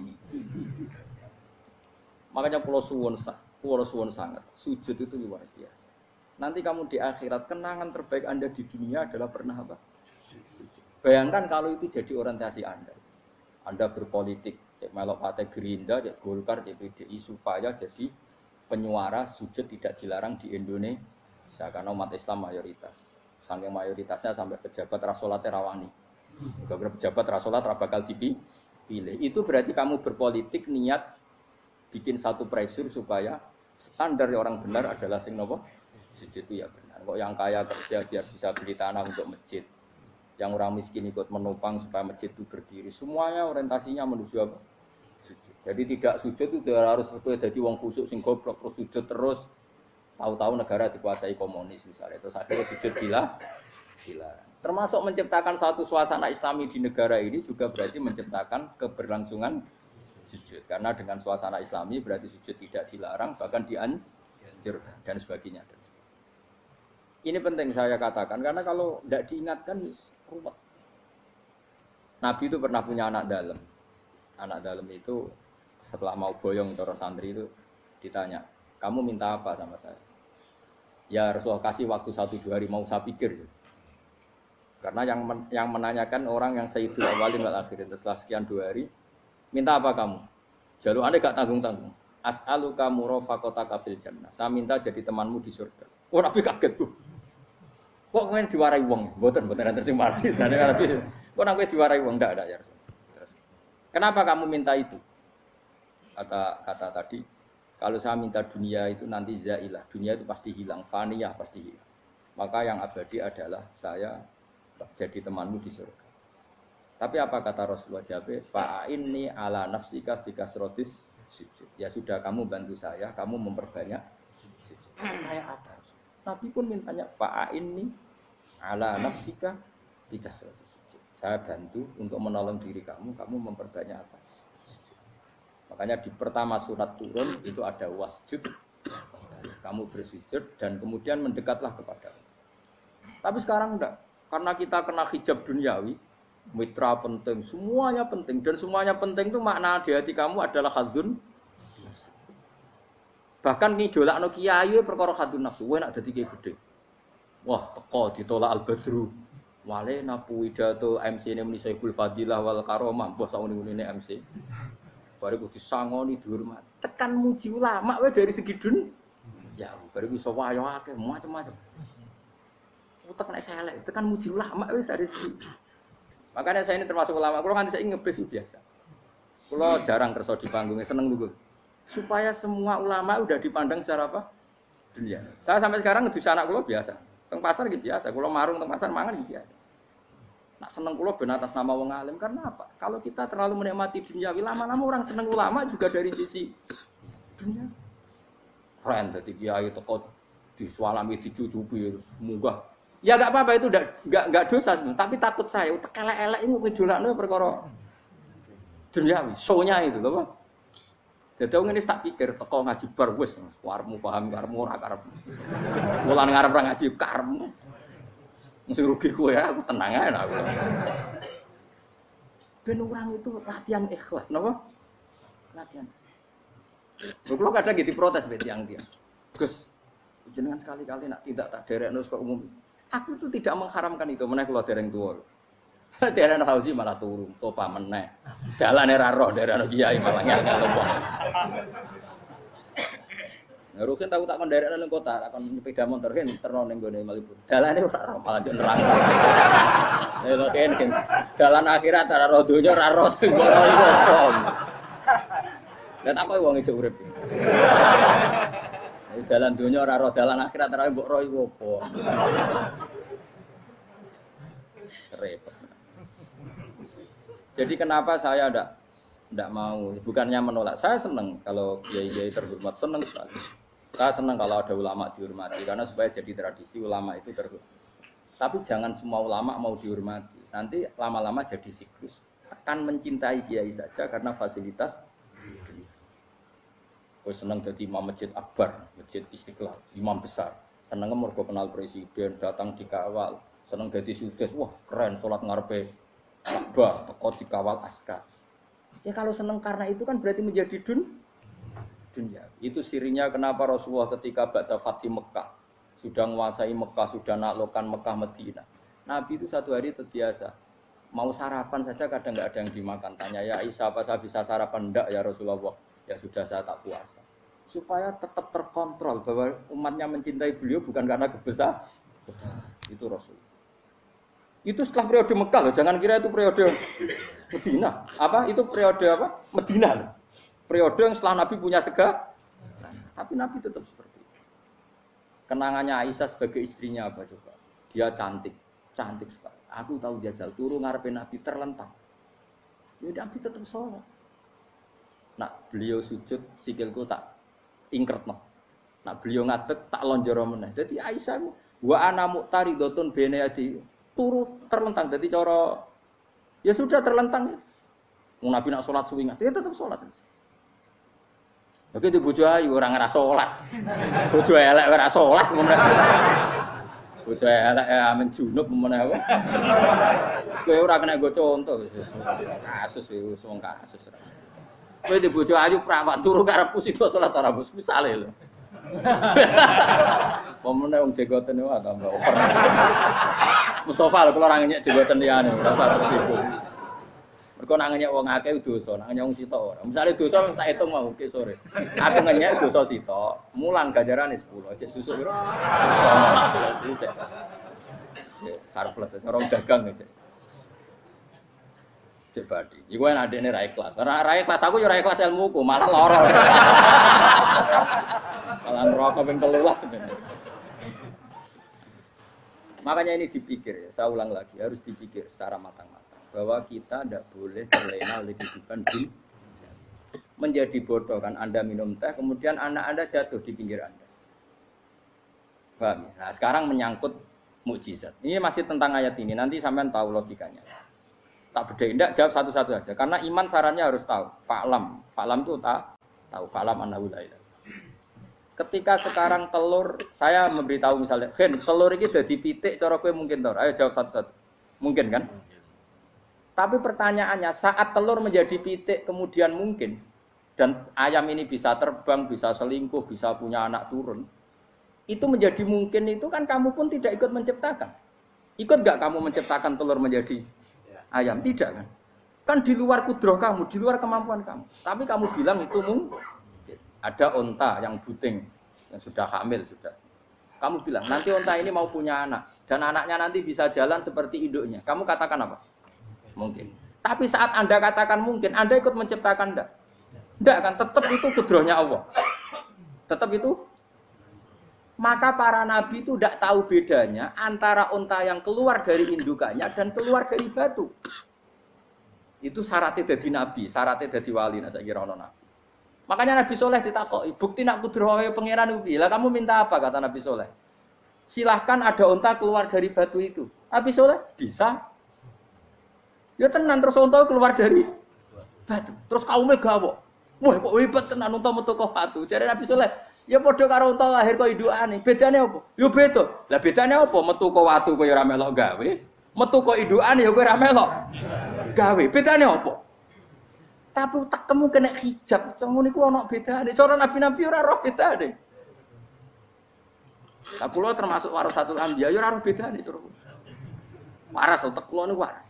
Makanya pulau suwon sangat sujud itu luar biasa. Nanti kamu di akhirat kenangan terbaik Anda di dunia adalah pernah apa? Sujud. Bayangkan kalau itu jadi orientasi Anda. Anda berpolitik, cek melok partai Gerindra, cek Golkar, cek PDI supaya jadi penyuara sujud tidak dilarang di Indonesia karena umat Islam mayoritas. Saking mayoritasnya sampai pejabat rasolat rawani. Beberapa pejabat rasolat bakal dipilih. Itu berarti kamu berpolitik niat bikin satu pressure supaya standar orang benar adalah sing nopo sujud itu ya benar. Kok yang kaya kerja biar bisa beli tanah untuk masjid, yang orang miskin ikut menopang supaya masjid itu berdiri. Semuanya orientasinya menuju apa? Sujud. Jadi tidak sujud itu harus jadi wong khusuk sing goblok terus sujud terus. Tahu-tahu negara dikuasai komunis misalnya, terus akhirnya sujud gila. Termasuk menciptakan satu suasana Islami di negara ini juga berarti menciptakan keberlangsungan sujud. Karena dengan suasana Islami berarti sujud tidak dilarang, bahkan dianjurkan dan sebagainya. Ini penting saya katakan karena kalau tidak diingatkan ruwet. Nabi itu pernah punya anak dalam. Anak dalam itu setelah mau boyong cara santri itu ditanya, kamu minta apa sama saya? Ya Rasulullah kasih waktu 1-2 hari mau saya pikir. Karena yang menanyakan orang yang sayyidul awalin wal akhirin setelah sekian 2 hari, minta apa kamu? Jalur Anda gak tanggung-tanggung. As'aluka murafaqataka fil jannah. Saya minta jadi temanmu di surga. Oh Nabi kaget tuh. Kok kalian diwarai wong? Mboten enten sing marahi. Nabi, kok nang kowe diwarai wong ndak ya. Terus, kenapa kamu minta itu? Kata tadi, kalau saya minta dunia itu nanti zailah. Dunia itu pasti hilang, faniyah pasti hilang. Maka yang abadi adalah saya jadi temanmu di surga. Tapi apa kata Rasulullah Jabir? Fa'inni ala nafsika bikasrotis sujud. Ya sudah kamu bantu saya, kamu memperbanyak sujud. Kayak apa? Nabi pun mintanya fa'inni ala nafsika bikasrotis sujud. Saya bantu untuk menolong diri kamu, kamu memperbanyak apa? Sujud. Makanya di pertama surat turun itu ada wasjud. Kamu bersujud dan kemudian mendekatlah kepada Allah. Tapi sekarang enggak. Karena kita kena hijab duniawi, mitra penting, semuanya penting. Dan semuanya penting itu makna di hati kamu adalah hadun. Bahkan ngidolakno kiai perkara hadun nafsu, kowe nak dadi kiai gedhe. Wah, teko ditolak al-badru. Wale napu pidato MC ne muni Saiful Fadilah wal Karomah, mbah sauni-unine MC. Bariku disangoni dihormat. Tekan muji ulama wae dari segi dun. Ya, bariku iso wayo akeh macam-macam. Tekan saya elek, tekan muji ulama wis dari segi. Makanya saya ini termasuk ulama, kalau nganti saya ngebes biasa. Kalau jarang kerso di panggungnya, seneng dulu. Supaya semua ulama udah dipandang secara apa? Dunia. Saya sampai sekarang ngedus anak kulo biasa. Teng pasar gitu biasa, kulo marung teng pasar mangan gitu biasa. Nak seneng kulo ben atas nama wong alim karena apa? Kalau kita terlalu menikmati dunia, lama-lama orang seneng ulama juga dari sisi dunia. Keren dadi kiai teko disualami dicucupi munggah. Ya enggak apa-apa itu enggak dosa sebenarnya, tapi takut saya elek-elek ini ngidolakno perkara duniawi, show-nya itu lho, Pak. Jadi wong ini tak pikir teko ngaji bar wis warmu paham karepmu ora karep. Mulan ngarep ora ngaji karepmu. Mesti rugi kowe ya, aku tenang ae aku. Ben orang itu latihan ikhlas, napa? Latihan. Kalau kadang gitu protes be tiang-tiang. Gus, jenengan sekali-kali nak tidak tak derekno kok umum. Aku itu tidak mengharamkan itu, meneh kula dereng tuwa. Dereng haji malah turu, topa meneh. Dalane ra roh dereng kiai malah ngel-ngel wong. Ngurusin tahu tak kon derekno ning kota, tak kon sepeda motor kan terno ning gone Malibu. Dalane ora roh malah nerang. Lha kene dalan akhirat ora roh donya ora roh sing ora iku apa. Lah tak koyo wong ijo urip. Dalan dunia ora roh, dalan akhirat ora mbok roh iku apa. Repot. Jadi kenapa saya ndak mau, bukannya menolak. Saya senang kalau kiai-kiai terhormat, senang sekali. Saya senang kalau ada ulama dihormati karena supaya jadi tradisi ulama itu terhormat. Tapi jangan semua ulama mau dihormati. Nanti lama-lama jadi siklus. Tekan mencintai kiai saja karena fasilitas. Kowe seneng dadi imam masjid akbar, masjid Istiqlal, imam besar. Seneng mergo kenal presiden, datang dikawal. Seneng dadi sugih, wah keren salat ngarepe Ka'bah, teko dikawal askar. Ya kalau seneng karena itu kan berarti menjadi dunia. Itu sirinya kenapa Rasulullah ketika ba'da Fathi Mekah sudah menguasai Mekah, sudah naklukkan Mekah Madinah. Nabi itu satu hari terbiasa. Mau sarapan saja kadang enggak ada yang dimakan. Tanya ya Aisyah, apa saya bisa sarapan? Enggak ya Rasulullah. Ya sudah saya tak puasa. Supaya tetap terkontrol bahwa umatnya mencintai beliau bukan karena kebesaran. Itu Rasul. Itu setelah periode Mekah loh, jangan kira itu periode Medina. Apa? Itu periode apa? Medina loh. Periode yang setelah Nabi punya segala. Tapi Nabi tetap seperti itu. Kenangannya Aisyah sebagai istrinya apa coba? Dia cantik sekali. Aku tahu jajal turu ngarepe Nabi terlentang. Ya Nabi tetap sholat. Nak beliau sujud sikilku tak ingkretno. Nak beliau ngadeg tak lonjoro meneh. Dadi Aisyah wa ana muqtaridotun bene adi. turu terlentang. Jadi cara ya sudah terlentang. Nabi nak sholat suwingan, dia tetap sholat. Oke itu bojo ayu orang ngerasa sholat. Bojo elek ora sholat ngono. Bojo elek amen junub ngono apa. Kowe ora kena go contoh kasus wis wong kasus. Kowe di bojo ayu prawan turu karepku sida sholat ora bos misale lho. Pomene wong jegoten wae tambah over. Mustofa lho kula ora ngenyek jegoten liyane ora usah sibuk. Mergo nak ngenyek wong akeh dosa, nak ngenyek wong sitok ora. Misale dosa tak hitung mau ke sore. Aku ngenyek dosa sitok, mulang ganjarane 10, cek susuk piro? Cek sarples, orang dagang cek. Cek badi. Iku enak adene ra ikhlas. Ra ikhlas aku ya ra ikhlas ilmuku, malah lara. Malah neraka ping 13 sebenarnya. Makanya ini dipikir ya, saya ulang lagi, harus dipikir secara matang-matang. Bahwa kita tidak boleh terlena oleh kehidupan dunia. Menjadi bodoh kan, Anda minum teh, kemudian anak Anda jatuh di pinggir Anda. Paham ya? Nah sekarang menyangkut mukjizat. Ini masih tentang ayat ini, nanti sampean tahu logikanya. Tak bedain, tidak jawab satu-satu aja. Karena iman syaratnya harus tahu. Fa'lam itu tak tahu. Fa'lam annahu la ilaha. Ketika sekarang telur, saya memberitahu misalnya, Hen, telur ini udah dipitik, cara kowe mungkin tor. Ayo jawab satu-satu. Mungkin kan? Tapi pertanyaannya, saat telur menjadi pitik kemudian mungkin, dan ayam ini bisa terbang, bisa selingkuh, bisa punya anak turun, itu menjadi mungkin itu kan kamu pun tidak ikut menciptakan. Ikut gak kamu menciptakan telur menjadi ayam? Tidak kan? Kan di luar kudroh kamu, di luar kemampuan kamu. Tapi kamu bilang itu mungkin. Ada onta yang buting, yang sudah hamil sudah. Kamu bilang, nanti onta ini mau punya anak. Dan anaknya nanti bisa jalan seperti induknya. Kamu katakan apa? Mungkin. Tapi saat Anda katakan mungkin, Anda ikut menciptakan enggak? Enggak kan? Tetap itu kudrohnya Allah. Tetap itu. Maka para nabi itu tidak tahu bedanya antara onta yang keluar dari indukannya dan keluar dari batu. Itu syaratnya jadi nabi, syaratnya jadi wali. Nah, saya kira ono nabi. Makanya Nabi Soleh ditakoki, bukti nak kudrohe pangeran ubi. Lah kamu minta apa kata Nabi Soleh? Silahkan ada onta keluar dari batu itu. Nabi Soleh bisa. Ya tenan terus onta keluar dari batu. Terus kaumnya gawok. Wah kok hebat tenan onta metu kok batu. Jare Nabi Soleh, ya padha karo onta lahir kok indukane. Bedane apa? Ya beda. Lah bedane apa? Metu kok watu kok ya ora melok gawe. Metu kok indukane ya kowe ora melok gawe. Bedane apa? Tapi utekmu kena hijab, ngono niku ana bedane. Cara nabi-nabi ora roh bedane. Lah kula termasuk warasatul anbiya ya ora roh bedane cara. Waras utek kula niku waras.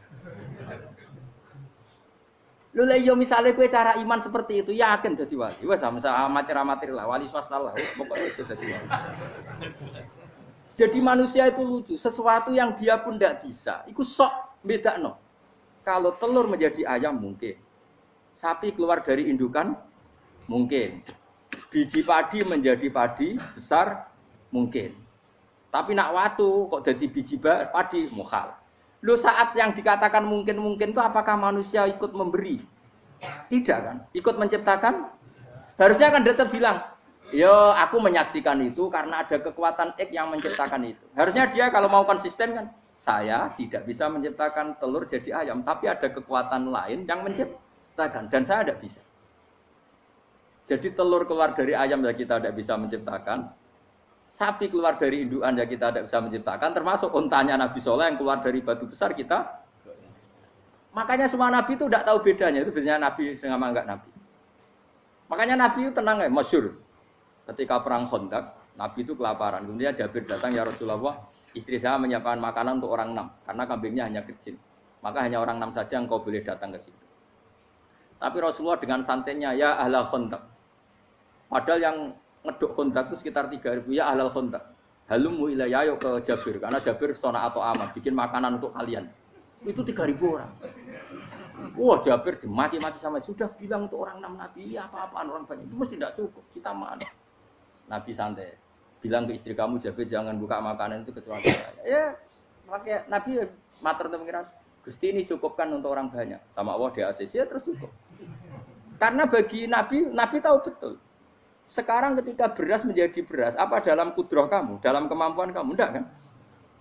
Lho lha yo misale kowe cara iman seperti itu yakin dadi wali. Wes sama amatir-amatir lah wali swasta lah. Pokoke wis dadi wali. Jadi manusia itu lucu, sesuatu yang dia pun tidak bisa. Iku sok bedakno. Kalau telur menjadi ayam mungkin. Sapi keluar dari indukan mungkin. Biji padi menjadi padi besar mungkin. Tapi nak watu kok jadi biji padi mukhal. Lu saat yang dikatakan mungkin-mungkin itu apakah manusia ikut memberi? Tidak kan? Ikut menciptakan? Harusnya kan tetap bilang, yo aku menyaksikan itu karena ada kekuatan X yang menciptakan itu. Harusnya dia kalau mau konsisten kan, saya tidak bisa menciptakan telur jadi ayam, tapi ada kekuatan lain yang menciptakan. Dan saya tidak bisa. Jadi telur keluar dari ayam ya kita tidak bisa menciptakan. Sapi keluar dari indukan ya kita tidak bisa menciptakan. Termasuk untanya Nabi Soleh yang keluar dari batu besar kita. Makanya semua Nabi itu tidak tahu bedanya. Itu bedanya Nabi sama enggak Nabi. Makanya Nabi itu tenang ya, masyhur. Ketika perang Khandaq, Nabi itu kelaparan. Kemudian Jabir datang, ya Rasulullah, istri saya menyiapkan makanan untuk orang 6. Karena kambingnya hanya kecil. Maka hanya orang 6 saja yang kau boleh datang ke situ. Tapi Rasulullah dengan santainya, ya ahlal Khandaq. Padahal yang ngeduk Khandaq itu sekitar 3.000, ya ahlal Khandaq. Halumu ilayya yuk ke Jabir, karena Jabir sona atau amat, bikin makanan untuk kalian. Itu 3.000 orang. Wah Jabir dimaki-maki sama, sudah bilang untuk orang 6 Nabi, ya apa-apaan orang banyak. Itu mesti tidak cukup, kita mana. Nabi santai, bilang ke istri kamu, Jabir jangan buka makanan itu kecuali saya. Ya, pakai Nabi matur untuk pengiran. Gusti ini cukupkan untuk orang banyak. Sama Allah di ACC ya terus cukup. Karena bagi Nabi, Nabi tahu betul. Sekarang ketika beras menjadi beras, apa dalam kudroh kamu, dalam kemampuan kamu? Enggak kan?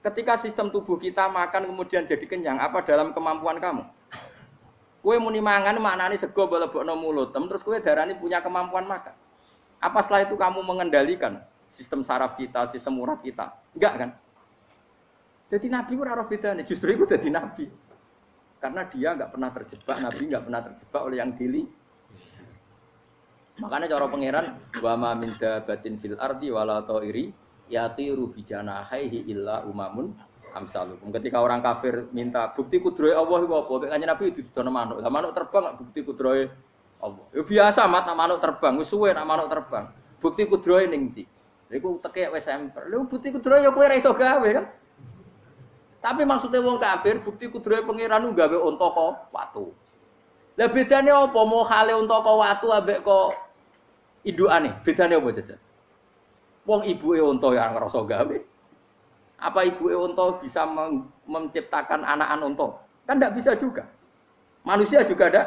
Ketika sistem tubuh kita makan kemudian jadi kenyang, apa dalam kemampuan kamu? Kue muni mangan maknane sego bolebokno mulut, terus kue darani punya kemampuan makan. Apa setelah itu kamu mengendalikan sistem saraf kita, sistem urat kita? Enggak kan? Jadi Nabi ora roh bedane, justru itu jadi Nabi. Karena dia enggak pernah terjebak, Nabi enggak pernah terjebak oleh yang dili. Makanya cara pangeran wa ma min dabatin fil ardi wala ta'iri yatiru bijanahihi illa umamun amsalukum. Ketika orang kafir minta bukti kudrohe Allah iku apa? Kanjeng Nabi didono manuk. Lah manuk terbang bukti kudrohe Allah. Ya biasa mat manuk terbang, wis suwe nak manuk terbang. Bukti kudrohe ning ndi? Lha iku tekek wis emper. Lha bukti kudrohe ya kowe ora iso gawe kan? Tapi maksudnya wong kafir bukti kudrohe pangeran gawe unta kok watu. Lah bedane apa? Mau khale unta kok watu ambek kok indukane? Bedane apa jajan? Wong ibuke unta ya ngrasa gawe. Apa ibuke unta bisa menciptakan anak-anak unta? Kan enggak bisa juga. Manusia juga ada.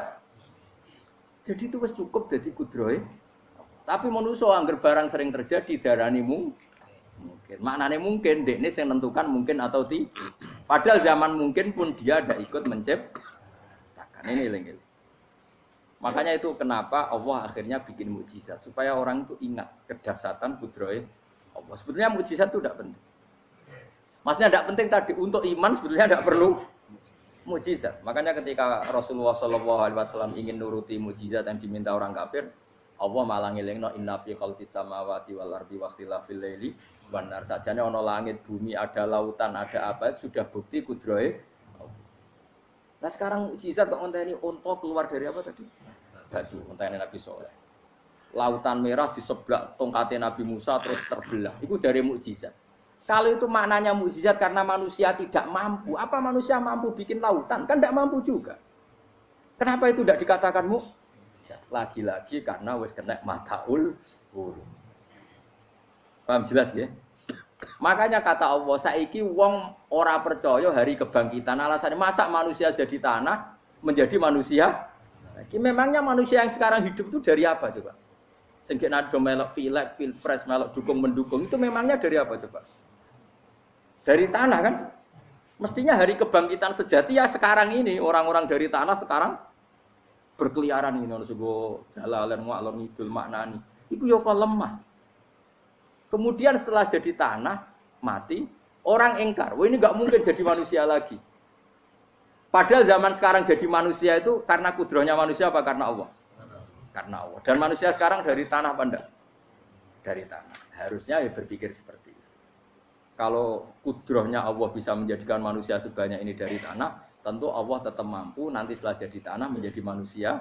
Jadi itu wis cukup dadi kudrohe. Tapi manusia angger barang sering terjadi darani mungkin. Maknane mungkin dekne sing nentukan mungkin atau tidak. Padahal zaman mungkin pun dia ada ikut menciptakan. Ini lagi. Makanya itu kenapa Allah akhirnya bikin mukjizat supaya orang itu ingat kedahsyatan kudrohe Allah. Sebetulnya mukjizat itu tidak penting. Maksudnya tidak penting tadi untuk iman sebetulnya tidak perlu mukjizat. Makanya ketika Rasulullah SAW ingin nuruti mukjizat yang diminta orang kafir, Allah malah ngelingno inna fi khalqis samawati wal ardi wa ikhtilafil laili wan nar. Sajane ana langit, bumi, ada lautan, ada apa sudah bukti kudrohe. Nah sekarang mukjizat kok ngenteni unta keluar dari apa tadi? Batu, ngenteni Nabi Saleh. Lautan merah di sebelah tongkatnya Nabi Musa terus terbelah. Itu dari mukjizat. Kalau itu maknanya mukjizat karena manusia tidak mampu, apa manusia mampu bikin lautan? Kan tidak mampu juga. Kenapa itu tidak dikatakan mukjizat? Lagi-lagi karena wis kena mataul huruf. Paham jelas ya? Makanya kata Allah, saiki wong ora percaya hari kebangkitan. Alasannya masa manusia jadi tanah menjadi manusia? Memangnya manusia yang sekarang hidup itu dari apa coba? Sehingga nado melok pilek, pilpres, melok dukung mendukung itu memangnya dari apa coba? Dari tanah kan? Mestinya hari kebangkitan sejati ya sekarang ini orang-orang dari tanah sekarang berkeliaran ini harus go jalalan ngalor ngidul maknani. Iku yo kok lemah. Kemudian setelah jadi tanah mati, orang engkar. Wah ini nggak mungkin jadi manusia lagi. Padahal zaman sekarang jadi manusia itu karena kudrohnya manusia apa karena Allah? Karena Allah. Dan manusia sekarang dari tanah apa enggak? Dari tanah. Harusnya ya berpikir seperti itu. Kalau kudrohnya Allah bisa menjadikan manusia sebanyak ini dari tanah, tentu Allah tetap mampu nanti setelah jadi tanah menjadi manusia.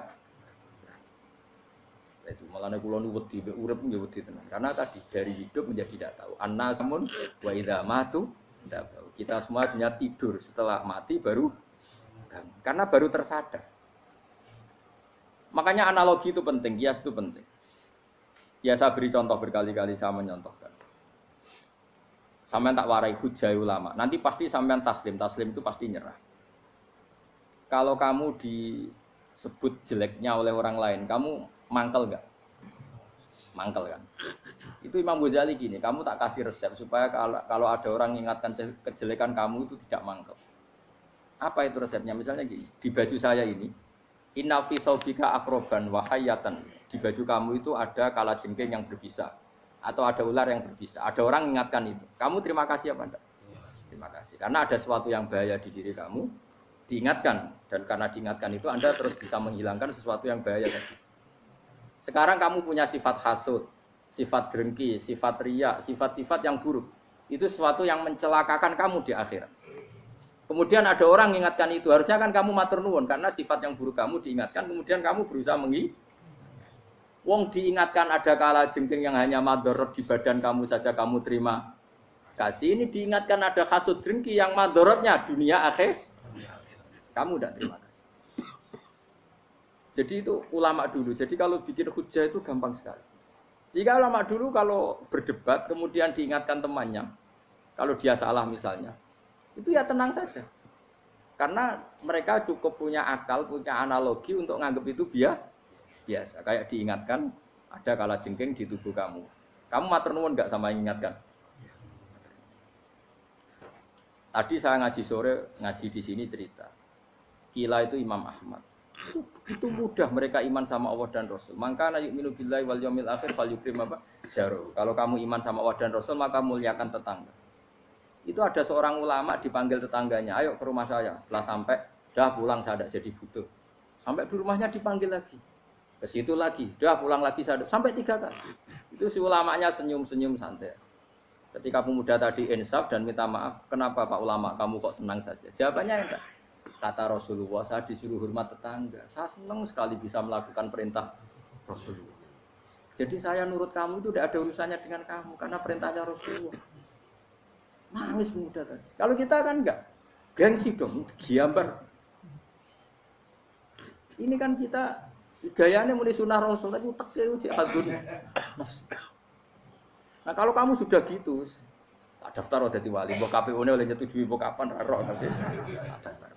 Itu malane kula nu wedi urip nggih wedi tenan. Karena tadi dari hidup menjadi tidak tahu. Annasun wa idza matu tahu. Kita semua hanya tidur, setelah mati baru karena baru tersadar. Makanya analogi itu penting, kias itu penting. Ya saya beri contoh berkali-kali saya menyontohkan. Sampean tak warai hujah ulama. Nanti pasti sampean taslim itu pasti nyerah. Kalau kamu disebut jeleknya oleh orang lain, kamu mangkel enggak? Mangkel kan? Itu Imam Ghazali gini, kamu tak kasih resep supaya kalau ada orang mengingatkan kejelekan kamu itu tidak mangkel. Apa itu resepnya? Misalnya gini, di baju saya ini, inna fi thawbika akroban wa hayatan. Di baju kamu itu ada kalajengking yang berbisa atau ada ular yang berbisa. Ada orang mengingatkan itu. Kamu terima kasih apa enggak? Terima kasih. Karena ada sesuatu yang bahaya di diri kamu, diingatkan, dan karena diingatkan itu Anda terus bisa menghilangkan sesuatu yang bahaya tadi. Sekarang kamu punya sifat hasud, sifat dengki, sifat riya, sifat-sifat yang buruk. Itu sesuatu yang mencelakakan kamu di akhirat. Kemudian ada orang mengingatkan itu, harusnya kan kamu matur nuwun karena sifat yang buruk kamu diingatkan, kemudian kamu berusaha Wong diingatkan ada kalajengking yang hanya madorot di badan kamu saja kamu terima kasih. Ini diingatkan ada hasud dengki yang madorotnya dunia akhir. Kamu tidak terima kasih. Jadi itu ulama dulu. Jadi kalau bikin hujah itu gampang sekali. Jika ulama dulu kalau berdebat kemudian diingatkan temannya, kalau dia salah misalnya, itu ya tenang saja. Karena mereka cukup punya akal, punya analogi untuk nganggap itu biasa. Kayak diingatkan ada kalajengking di tubuh kamu. Kamu matur nuwun enggak sama yang ingatkan? Tadi saya ngaji sore, ngaji di sini cerita. Kila itu Imam Ahmad. Itu mudah mereka iman sama Allah dan Rasul. Maka yu'minu billahi wal yaumil akhir falyukrim apa? Jaru. Kalau kamu iman sama Allah dan Rasul maka muliakan tetangga. Itu ada seorang ulama dipanggil tetangganya, ayo ke rumah saya. Setelah sampai, dah pulang saya tidak jadi butuh. Sampai di rumahnya dipanggil lagi. Ke situ lagi, dah pulang lagi saya sampai 3 kali. Itu si ulamanya senyum-senyum santai. Ketika pemuda tadi insaf dan minta maaf, kenapa Pak Ulama kamu kok tenang saja? Jawabannya enggak. Kata Rasulullah, saya disuruh hormat tetangga. Saya senang sekali bisa melakukan perintah Rasulullah. Jadi saya nurut kamu itu tidak ada urusannya dengan kamu, karena perintahnya Rasulullah. Nangis pemuda tadi. Kalau kita kan enggak, gengsi dong, giambar. Ini kan kita gayanya mulai sunnah Rasul, tapi utek itu jihadun nafs. Nah kalau kamu sudah gitu, tak daftar jadi wali, mbok KPU-ne oleh nyetujui mbok kapan roh tapi daftar.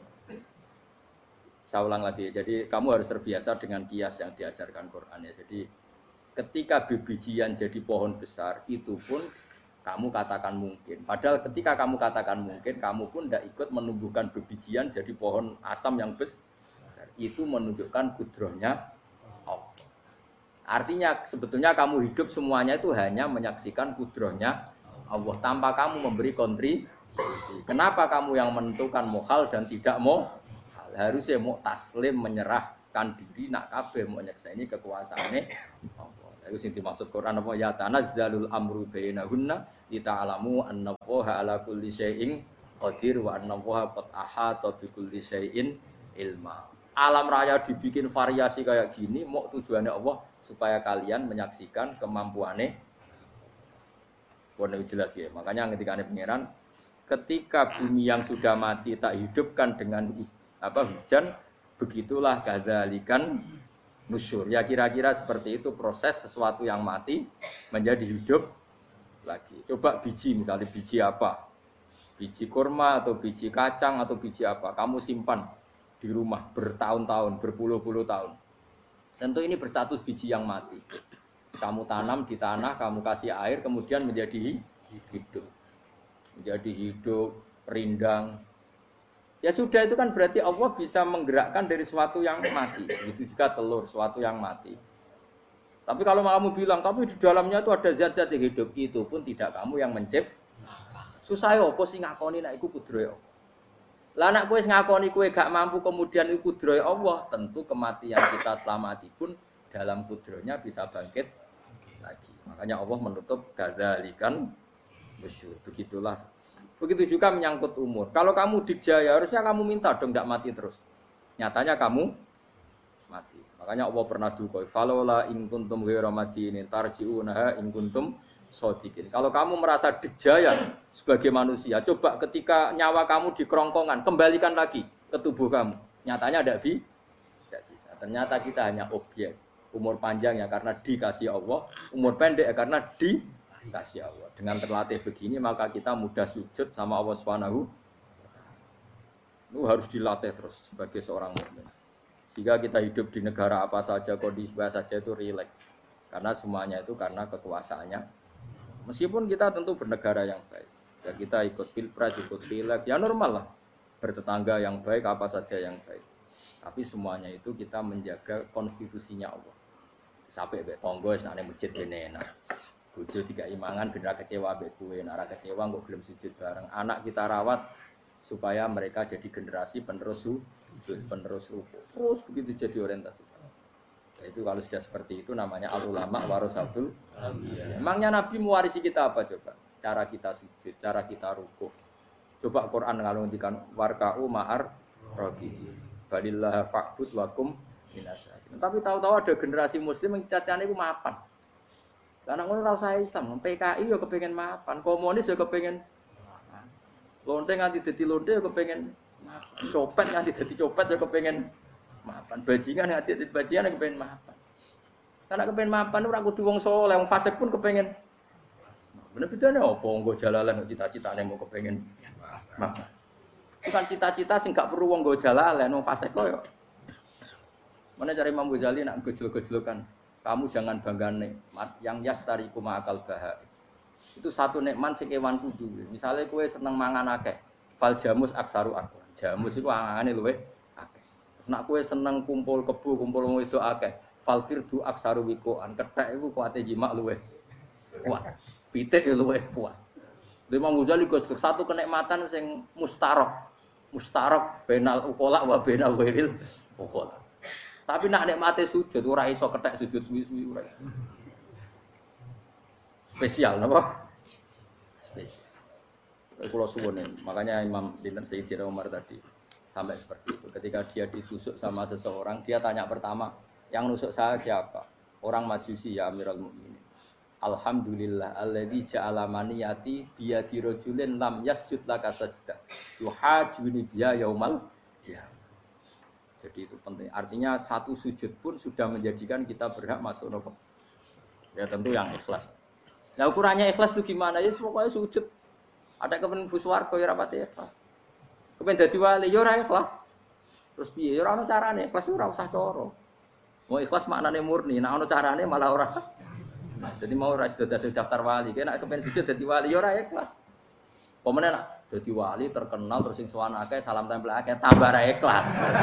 Saya ulang lagi, jadi kamu harus terbiasa dengan kias yang diajarkan Quran ya. Jadi ketika bibijian jadi pohon besar, itu pun kamu katakan mungkin. Padahal ketika kamu katakan mungkin, kamu pun tidak ikut menumbuhkan bibijian jadi pohon asam yang besar. Itu menunjukkan kudrohnya Allah. Artinya sebetulnya kamu hidup semuanya itu hanya menyaksikan kudrohnya Allah tanpa kamu memberi kontribusi. Kenapa kamu yang menentukan mohal dan tidak mau? Harusnya mau taslim menyerahkan diri nak kabeh mau nyakseni kekuasaane Allah. Itu sing dimaksud Quran apa ya tanazzalul amru bainahunna lita'lamu annallaha ala kulli syai'in qadir wa annallaha qad ahata bi kulli syai'in ilma. Alam raya dibikin variasi kayak gini, mau tujuannya Allah supaya kalian menyaksikan kemampuannya. Warna jelas ya. Makanya ketika ada pangeran, ketika bumi yang sudah mati tak hidupkan dengan hujan, begitulah kadzalikan nusyur. Ya kira-kira seperti itu proses sesuatu yang mati menjadi hidup lagi. Coba biji, misalnya biji apa? Biji kurma atau biji kacang atau biji apa? Kamu simpan di rumah bertahun-tahun, berpuluh-puluh tahun. Tentu ini berstatus biji yang mati. Kamu tanam di tanah, kamu kasih air, kemudian menjadi hidup. Menjadi hidup, rindang. Ya sudah, itu kan berarti Allah bisa menggerakkan dari sesuatu yang mati. Itu juga telur, sesuatu yang mati. Tapi kalau kamu bilang, tapi di dalamnya itu ada zat-zat yang hidup, itu pun tidak kamu yang menciptakan. Susah ya, apa sih ngakoni nak iku kudrohe Allah. Lah anak kowe ngakoni kowe gak mampu kemudian iku kudrohe Allah, tentu kematian kita setelah mati pun dalam kudrohnya bisa bangkit lagi. Makanya Allah menutup kadzalikan nusyur. Begitulah. Begitu juga menyangkut umur. Kalau kamu dijaya harusnya kamu minta dong tidak mati terus. Nyatanya kamu mati. Makanya Allah pernah dukoi falola in kuntum ghairu madinin tarji'unaha in kuntum shodiqin. Kalau kamu merasa dijaya sebagai manusia, coba ketika nyawa kamu di kerongkongan, kembalikan lagi ke tubuh kamu. Nyatanya tidak bisa. Ternyata kita hanya objek. Umur panjang ya karena dikasih Allah, umur pendek ya karena dikasih Allah. Dengan terlatih begini maka kita mudah sujud sama Allah Subhanahu. Itu harus dilatih terus sebagai seorang mukmin. Jika kita hidup di negara apa saja, kondisi apa saja itu rileks. Karena semuanya itu karena kekuasaannya. Meskipun kita tentu bernegara yang baik. Ya kita ikut pilpres, ikut pileg, ya normal lah. Bertetangga yang baik, apa saja yang baik. Tapi semuanya itu kita menjaga konstitusinya Allah. Sampai be tonggo senane masjid kene enak. Bojo tiga imangan bener kecewa be kuwe, nek kecewa kok gelem sujud bareng. Anak kita rawat supaya mereka jadi generasi penerus sujud, penerus rukuk. Terus begitu jadi orientasi. Itu kalau sudah seperti itu namanya al-ulama warasatul anbiya. Emangnya Nabi mewarisi kita apa coba? Cara kita sujud, cara kita rukuk. Coba Quran kalau ngendikan warka'u ma'ar raqi. Balillah fa'bud wakum minasyakirin. Tapi tahu-tahu ada generasi muslim yang cacane iku mapan. Karena ngono ora usah Islam, PKI yo kepengin mapan, komunis yo kepengin mapan. Lonte nganti dadi lonte yo kepengin mapan. Copet nganti dadi copet yo kepengin mapan. Bajingan nganti dadi bajingan yo kepengin mapan. Karena kepengin mapan ora kudu wong saleh, wong fasik pun kepengin. Bener bedane apa nggo jalalan cita-citane mau kepengin mapan. Bukan cita-cita sing gak perlu wong nggo jalalan, wong fasik kok yo. Mana cari Imam Ghazali nak gejlok-gejlokan. Kamu jangan bangga nikmat yang yastari kuma akal baha. Itu satu nikmat sing kewan kudu. Misalnya kowe seneng mangan akeh. Fal jamus aksaru aklan. Jamus iku angane luwih akeh. Nek kowe seneng kumpul kebo, kumpul wong wedok akeh, fal firdu aksaru wikoan. Kethek iku kuwate jimak luwih kuat. Pitik ya luwih kuat. Imam Ghazali kok satu kenikmatan sing mustarok. Mustarok benal ukola wa benal wiril ukola. Tapi nak nikmate sujud ora iso kethek sujud suwi-suwi ora. Spesial napa? Spesial. Kulo suwun makanya Imam Sinten Sayyidina Umar tadi sampai seperti itu. Ketika dia ditusuk sama seseorang, dia tanya pertama, yang nusuk saya siapa? Orang Majusi ya Amirul Mukminin. Alhamdulillah alladzi ja'ala maniyati biyadi rajulin lam yasjud laka sajda. Yuhajuni biya yaumal qiyamah. Jadi itu penting. Artinya satu sujud pun sudah menjadikan kita berhak masuk neraka. Ya tentu yang ikhlas. Nah ukurannya ikhlas itu gimana? Ya pokoknya sujud. Ada kepen buswarga ya rapati ikhlas. Kepen dadi wali ya ora ikhlas. Terus piye? Ya ora ono carane, ikhlas ora usah cara. Mau ikhlas maknane murni, nek ono carane malah ora. Jadi mau ora sudah dadi daftar wali, kena kepen sujud dadi wali ya ora ikhlas. Pemene nak dadi wali terkenal terus sing sowan akeh salam tempel akeh tambah ra ikhlas.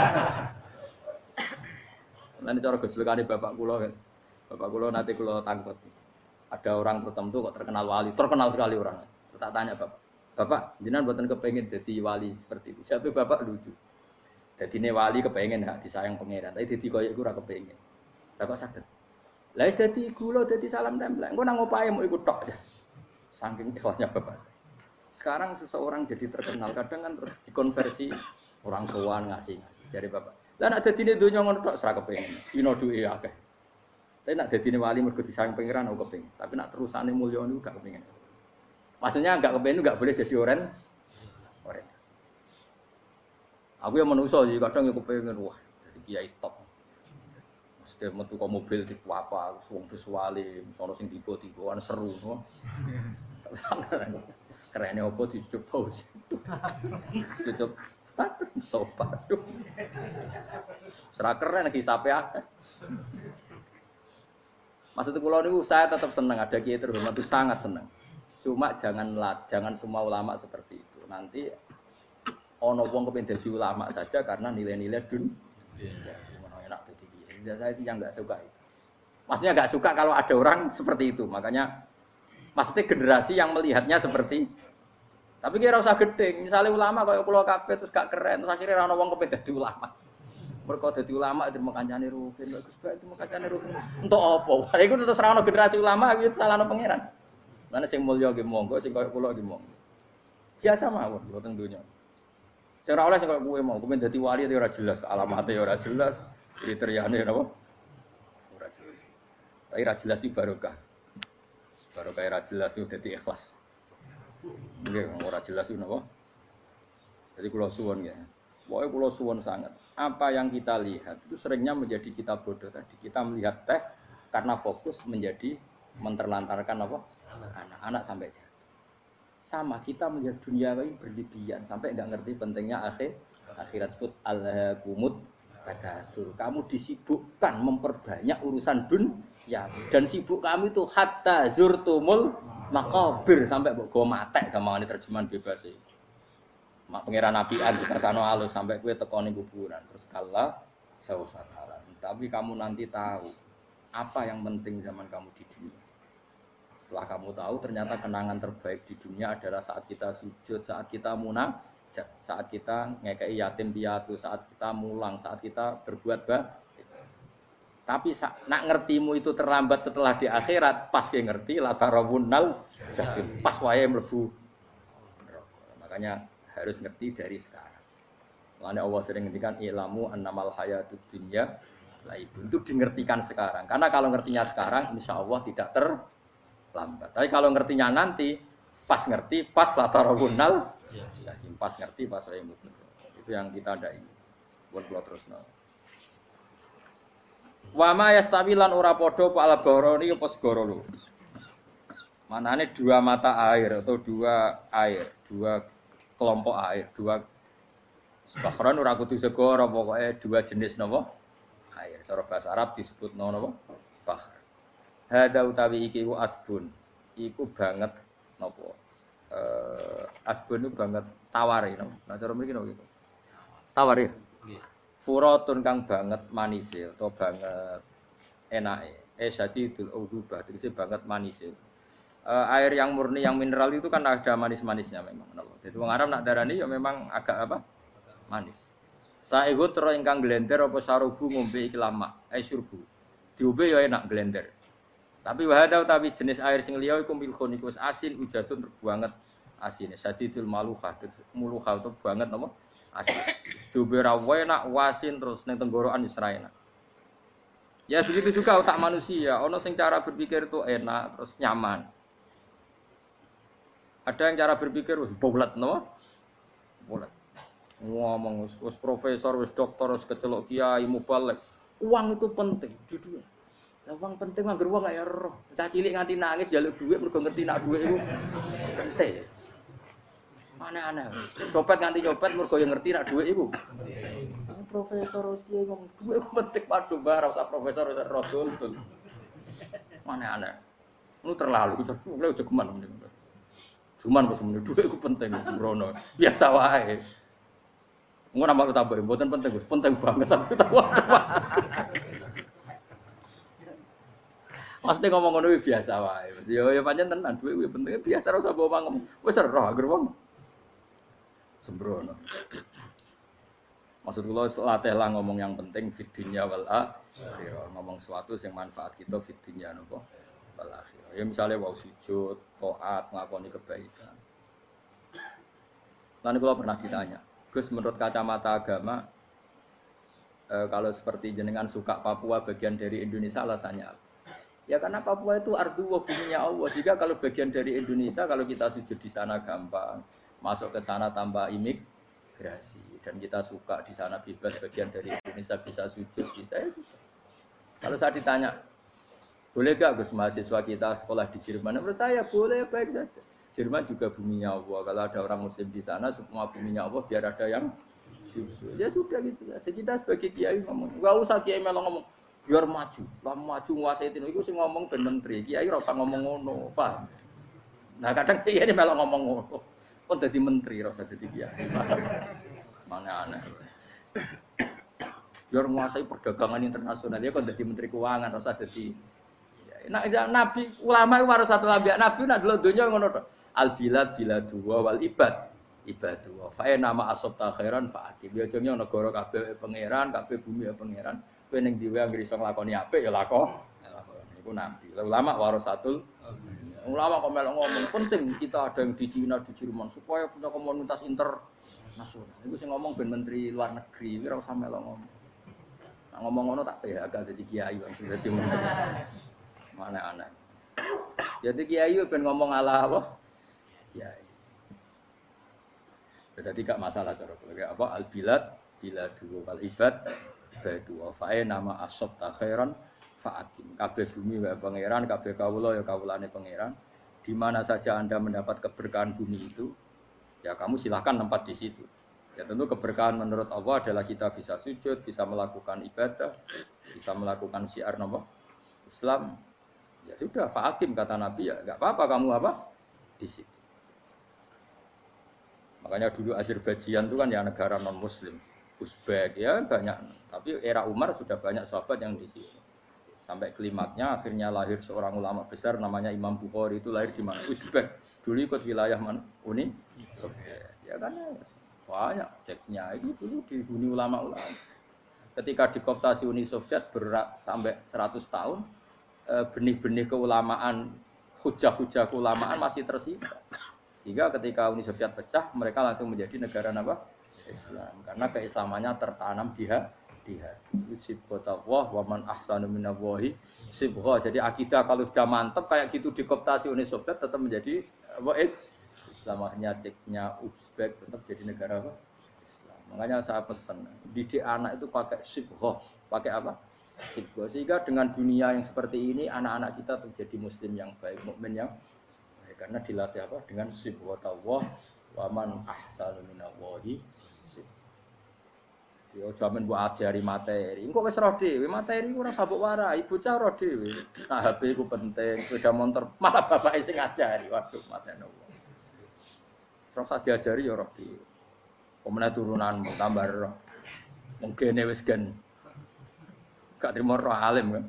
Lan cara gejolakane bapak kula kan. Bapak kula nanti kula tangkut. Ada orang tertentu kok terkenal wali, terkenal sekali orang. Tak tanya Bapak, jenengan mboten kepengin dadi wali seperti itu. Jawabe bapak lucu. Dadine wali kepengin hak disayang pangeran, tapi dadi koyo iku ora kepengin. Lah kok saged? Lah wis dadi kula dadi salam tempel. Engko nang opahe mau iku tok. Saking ikhlasnya bapak. Sekarang seseorang jadi terkenal, kadang kan terus dikonversi orang tuaan ngasih-ngasih. Dari bapak. Lah nek dadine donya ngono tok ora kepengin. Dino duwe akeh. Tapi nek dadine wali mergo disayang pangeran aku kepengin. Tapi nek terusane mulya niku gak kepengin. Maksudnya enggak kepengin enggak boleh jadi orientasi. Aku yang manusia sih kadang yo kepengin wah jadi kiai top. Maksudnya metu kok mobil tipe apa, wong wali, sono sing tiba-tibaan seru no. Kerene opo dicucup pause. Cucup tobat. Serah keren hisape akeh. Maksud kula niku saya tetap senang ada kiai terhormat itu sangat senang. Cuma jangan semua ulama seperti itu. Nanti ono wong kepengin dadi ulama saja karena nilai-nilai dunia. Gimana enak dadi kiai. Saya itu yang enggak suka. Maksudnya enggak suka kalau ada orang seperti itu. Makanya maksudnya generasi yang melihatnya seperti tapi kira usah gedeng. Misalnya ulama kaya kula kabeh terus gak keren, terus akhirnya ana wong kepengin dadi ulama. Mergo dadi ulama terima kancane rugen, Gus Bae terima kancane rugen. Entuk apa? Wah iku terus ra ono generasi ulama iki salahno pangeran. Lan sing mulya nggih monggo, sing kaya kula nggih monggo. Biasa mawon boten donya. Sing ora oleh sing kaya kowe mau, kowe dadi wali ora jelas, alamate ora jelas, kriteriane napa? Ora jelas. Tapi ra jelas iki barokah. Barokah ra jelas iku dadi ikhlas. Nggih, ora jelas iku napa? Jadi kula suwun nggih. Pokoke kula suwun sangat. Apa yang kita lihat itu seringnya menjadi kita bodoh tadi. Kita melihat teh karena fokus menjadi menterlantarkan apa? Anak-anak sampai jatuh. Sama kita melihat dunia ini berlebihan sampai enggak ngerti pentingnya akhirat sebut al-kumut takatsur. Kamu disibukkan memperbanyak urusan dunia dan sibuk kamu itu hatta zurtumul maqabir sampai mbok go matek gampangane terjemahan bebas iki. Mak pangeran apian dikasano alus sampai kowe tekoni kuburan terus kala saufa taala. Tapi kamu nanti tahu apa yang penting zaman kamu di dunia. Setelah kamu tahu ternyata kenangan terbaik di dunia adalah saat kita sujud, saat kita munajat, saat kita ngekei yatim piatu, saat kita mulang, saat kita berbuat baik. Tapi nak ngertimu itu terlambat setelah di akhirat, pas ke ngerti la tarawunnal jahim, pas wae mlebu. Makanya harus ngerti dari sekarang. Makanya Allah sering ngendikan ilamu annamal hayatud dunya laibun, itu dingertikan sekarang. Karena kalau ngertinya sekarang insyaallah tidak terlambat. Tapi kalau ngertinya nanti pas ngerti, pas la tarawunnal jahim, pas ngerti pas wae mlebu. Itu yang kita ada ini. Buat terusno. Wa ma yastawilan ora padha apa al-barani apa segara lho. Manane dua mata air atau dua air, dua kelompok air, dua bahran ora kudu segara pokoke dua jenis napa? Air. Cara bahasa Arab disebut napa? Bahr. Hada utawi iki ku adbun. Iku banget napa? asbun itu banget tawar ya. Nah cara mriki napa gitu. Tawar ya. Nggih. Furatun kang banget manis atau banget enake. Syadidul udubah, tegese banget manis. Air yang murni yang mineral itu kan ada manis-manisnya memang. Jadi wong Arab nak darani ya memang agak apa? Manis. Saehu tero ingkang glender apa sarubu ngombe iki lama, surbu. Diombe ya enak glender. Tapi wahada utawi jenis air sing liya iku milkhun iku asin ujatun banget asine. Sadidul malukhah, mulukhah itu banget apa? Asin. Diombe ra enak wasin terus ning tenggorokan wis ra enak. Ya begitu juga otak manusia, ono sing cara berpikir itu enak terus nyaman. Ada yang cara berpikir wis bulet no? Bulet. Ngomong wis profesor, wis doktor, wis kecelok kiai mubalek. Uang itu penting, jujur. Lah uang penting mangger wong kaya roh. Cah cilik nganti nangis njaluk dhuwit mergo ngerti nak dhuwit iku penting. Aneh-aneh. Copet nganti nyopet mergo yang ngerti nak dhuwit iku. Profesor wis kiai ngomong dhuwit iku penting padha bar ora profesor wis rodol. Aneh-aneh. Lu terlalu aja geman. Cuman pas menurut dhuwit iku penting sembrono. Biasa wae. Ngono nambah tambah mboten penting, Gus. Penting banget tapi tahu. Pasti ngomong ngono biasa wae. Ya pancen tenan dhuwit kuwi penting biasa ora usah bawa ngomong. Wis roh agar wong sembrono. Maksud kula latihlah ngomong yang penting fid dunya wal akhirah. Ngomong sesuatu yang manfaat kita fid dunya napa wal akhirah. Ya misalnya wau sujud, taat, nglakoni kebaikan. Lan kula pernah ditanya, Gus menurut kacamata agama kalau seperti jenengan suka Papua bagian dari Indonesia alasannya apa? Ya karena Papua itu ardu wa buminya Allah. Sehingga kalau bagian dari Indonesia kalau kita sujud di sana gampang, masuk ke sana tanpa imigrasi dan kita suka di sana bebas bagian dari Indonesia bisa sujud bisa itu. Kalau saya ditanya boleh gak Gus mahasiswa kita sekolah di Jerman? Menurut saya boleh, baik saja. Jerman juga buminya Allah. Kalau ada orang Muslim di sana, semua buminya Allah biar ada yang ya sudah gitu. Jadi kita sebagai kiai ngomong, gak usah kiai melong ngomong biar maju, lah maju nguasai itu sih ngomong ben menteri. Kiai ora usah ngomong ngono, paham? Nah kadang kiai ini melong ngomong ngono, kok jadi menteri ora usah jadi kiai. Mana aneh. Biar menguasai perdagangan internasional dia kok jadi menteri keuangan ora usah jadi. Nak nabi ulama itu harus satu nabi. Nabi nak dulu dunia ngono to. Al bilad biladu wal ibad ibadu. Fa nama asabta khairan fa akim. Ya jenenge negara kabeh pangeran, kabeh bumi pangeran. Kowe ning dhewe anggere iso nglakoni apik ya lakon. Iku nabi. Ulama warasatul ulama kok melok ngomong penting kita ada yang di Cina, di Jerman supaya punya komunitas internasional. Iku sing ngomong ben menteri luar negeri, ora usah melok ngomong. Nah, ngomong ngono tak PHK dadi kiai wong dadi menteri. Mana aneh. Jadi kiai ben ngomong ala apa? Kiai. Berarti gak masalah cara apa al bilad biladu wal ibad batu wa fa nama asab ta khairan fa akim. Kabeh bumi wae pangeran, kabeh kawula ya kawulane pangeran. Di mana saja Anda mendapat keberkahan bumi itu, ya kamu silahkan tempat di situ. Ya tentu keberkahan menurut Allah adalah kita bisa sujud, bisa melakukan ibadah, bisa melakukan syiar nama Islam. Ya sudah, fa'akim kata Nabi ya, enggak apa-apa kamu apa di situ. Makanya dulu Azerbaijan itu kan ya negara non Muslim, Uzbek ya banyak. Tapi era Umar sudah banyak sahabat yang di situ. Sampai klimaknya akhirnya lahir seorang ulama besar namanya Imam Bukhari itu lahir di mana? Uzbek. Dulu ikut wilayah mana? Uni Soviet. Ya kan ya, banyak ceknya itu dulu dihuni ulama-ulama. Ketika dikooptasi Uni Soviet berat sampai 100 tahun. Benih-benih keulamaan, hujah-hujah keulamaan masih tersisa. Sehingga ketika Uni Soviet pecah, mereka langsung menjadi negara apa? Islam. Karena keislamannya tertanam di hati. Sibghatullah wa man ahsanu minallahi sibghah. Jadi akidah kalau sudah mantap kayak gitu dikooptasi Uni Soviet tetap menjadi apa? Islamahnya ceknya Uzbek tetap jadi negara apa? Islam. Makanya saya pesan, didik anak itu pakai sibghah. Pakai apa? Sehingga dengan dunia yang seperti ini anak-anak kita menjadi muslim yang baik, mukmin yang baik karena dilatih apa dengan sibghatullah wa man ahsanu minallahi sib. Yo jaman mbok ajari materi. Engko wis roh dhewe, materi ora sabuk warai, bocah roh dhewe. Nah HP ku penting, sepeda motor malah bapake sing ngajari. Waduh mateni Allah. Terus diajari ya roh di. Pemenang turunan tambah roh. Mungkin wis gen. Gak trimo roh alim kan.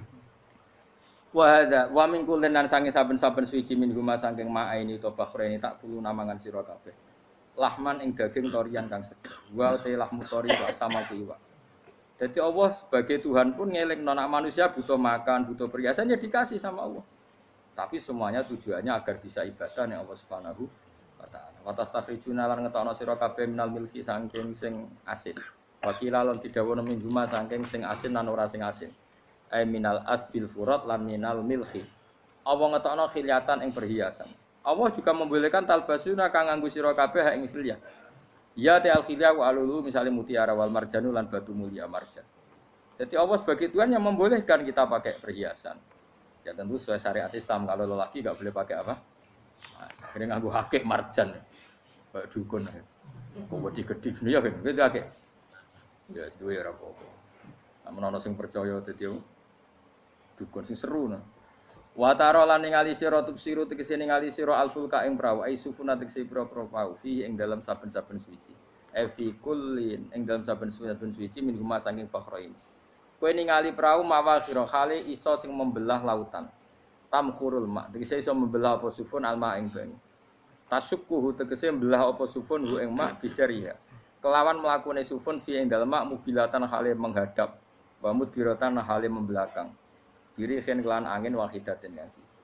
Wa min kullin lan saking saben-saben suci min huma saking ma'aini to bakhreni tak kulo namangan sira kabeh. Lahman ing daging torian kang seger. Wa te lahmu tori wa sama iwa. Jadi Allah sebagai Tuhan pun ngelingno nek manusia butuh makan, butuh perhiasan ya dikasih sama Allah. Tapi semuanya tujuannya agar bisa ibadah ning Allah Subhanahu wa taala. Wa tastakhrijuna lan ngetokno sira kabeh minal milki saking sing asin. Wa kilalon didhawuhna min huma saking sing asin lan ora sing asin. Ai minal asbil furat lan minal milhi. Allah ngetokno khilyatan ing perhiasan. Allah juga membolehkan talbasuna kang nganggo sira kabeh ing khilyah. Ya ta al khilyah wa alulu misalnya mutiara wal marjanu lan batu mulia marjan. Jadi Allah sebagai Tuhan yang membolehkan kita pakai perhiasan. Ya tentu sesuai syariat Islam kalau lelaki enggak boleh pakai apa? Akhirnya nganggo hakik marjan. Kayak dukun. Kok digedhi ya kan gitu hakik. Ya duwe ora apa-apa. Namun ana sing percaya dadi dukun sing seru nah. Wa tara lan ningali sira tubsiru tegese ningali sira alfulka ing prawu ai sufuna tegese pira-pira prawu fi ing dalam saben-saben suci. Fi kullin ing dalam saben-saben suci min huma saking bakhrain. Kowe ningali prawu mawa sira khali iso sing membelah lautan. Tamkhurul ma tegese iso membelah apa sufun alma ing banyu. Tasukkuhu tegese membelah apa sufun hu ing ma bijariha. Kelawan mlakune sufun fi ing dalem mak mubilatan hale menghadap wa mudbiratan hale membelakang. Diri khen kelan angin wahidatin yang siji.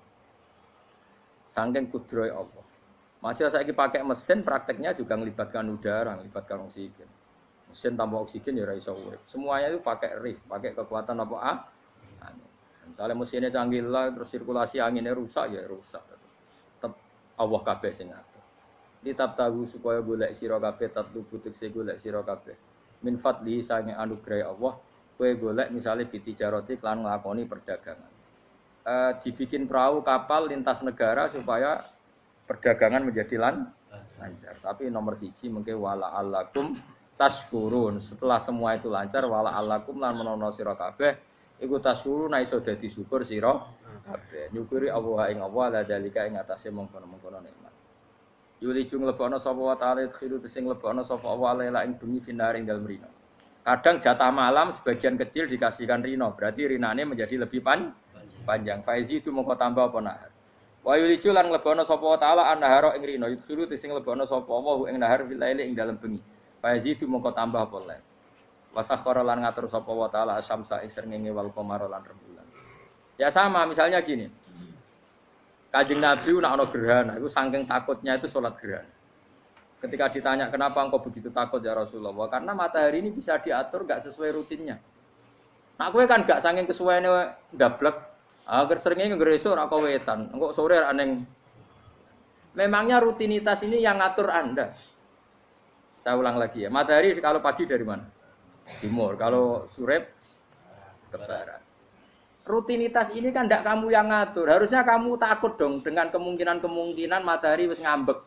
Saking kudroy Allah. Masih saiki pakai mesin prakteknya juga melibatkan udara, melibatkan oksigen. Mesin tanpa oksigen ya ora iso urip. Semuanya itu pakai rih, pakai kekuatan apa angin. Misalnya mesinnya canggih lah terus sirkulasi anginnya rusak ya rusak. Tetep Allah kabeh sing ngatur. Kitab tahu supaya golek sira kabeh tatlubu tekse golek sira kabeh. Min fadli sange anugerah Allah. Kowe golek misalnya bitijaroti lan nglakoni perdagangan. Dibikin perahu kapal lintas negara supaya perdagangan menjadi lancar. Tapi nomor siji mungkin wala allakum tashkurun. Setelah semua itu lancar wala allakum lan menono sira kabeh iku tashkurun iso dadi syukur sira kabeh. Nyukuri Allah ing Allah la dalika ing atase mengkono-mengkono nikmat. Yuli jung lebokno sapa wa ta'ala khiru sing lebokno sapa Allah la ing bumi finare ing dalem rino. Kadang jatah malam sebagian kecil dikasihkan rino, berarti rinane menjadi lebih panjang. Faizi itu mongko tambah apa nahar. Wa yulicu lan lebono sapa taala annahara ing rino, yusuru sing lebono sapa wa ing nahar fil laili ing dalem bengi. Faizi itu mongko tambah apa lain. Wa sakhara lan ngatur sapa wa taala asyamsa ing srengenge wal qamara lan rembulan. Ya sama misalnya gini. Kanjeng Nabi nek ana gerhana, iku saking takutnya itu salat gerhana. Ketika ditanya kenapa engkau begitu takut ya Rasulullah, karena matahari ini bisa diatur gak sesuai rutinnya. Nah kowe kan gak saking kesuwene ndablek, agar seringnya ngresuk ora kowe wetan, engko sore ra ning. Memangnya rutinitas ini yang ngatur Anda. Saya ulang lagi ya, matahari kalau pagi dari mana? Timur, kalau sore ke barat. Rutinitas ini kan ndak kamu yang ngatur. Harusnya kamu takut dong dengan kemungkinan matahari wis ngambek.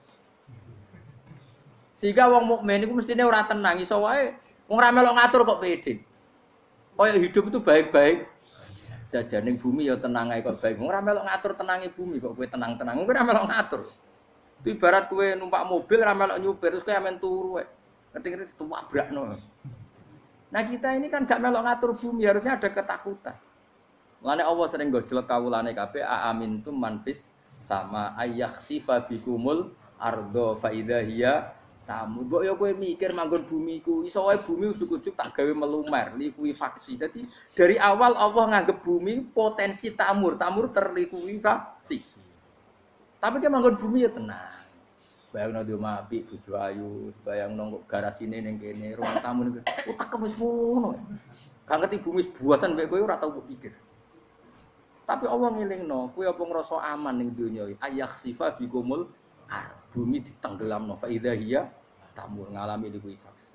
Sehingga wong mukmin iku mestine ora tenang iso wae wong ra melok ngatur kok pede. Kaya hidup itu baik-baik. Jajaning bumi ya tenang ae kok baik. Wong ra melok ngatur tenange bumi kok kowe tenang-tenang. Kowe ra melok ngatur. Itu ibarat kowe numpak mobil ra melok nyupir terus kowe amen turu wae. Ngerti-ngerti tabrakno. Nah kita ini kan gak melok ngatur bumi, harusnya ada ketakutan. Mulane Allah sering gojlek kawulane kabeh aamintum manfis sama ayakhsifa bikumul ardo fa idza hiya tamu, mbok ya kowe mikir manggon bumi ku, iso wae bumi ujug-ujug tak gawe melumer, likuifaksi. Jadi dari awal Allah nganggep bumi potensi tamur terlikuifaksi. Tapi kan manggon bumi ya tenang. Bayangno di omah apik bojo ayu, bayangno kok garasine ning kene, ruang tamu niku. Utek wis ngono. Gak ngerti bumi buasan mek kowe ora tau pikir. Tapi Allah ngelingno, kowe apa ngrasa aman ning donya iki? Ayakhsifa bikumul bumi ditenggelamno fa idza hiya tamur ngalami likuifaksi.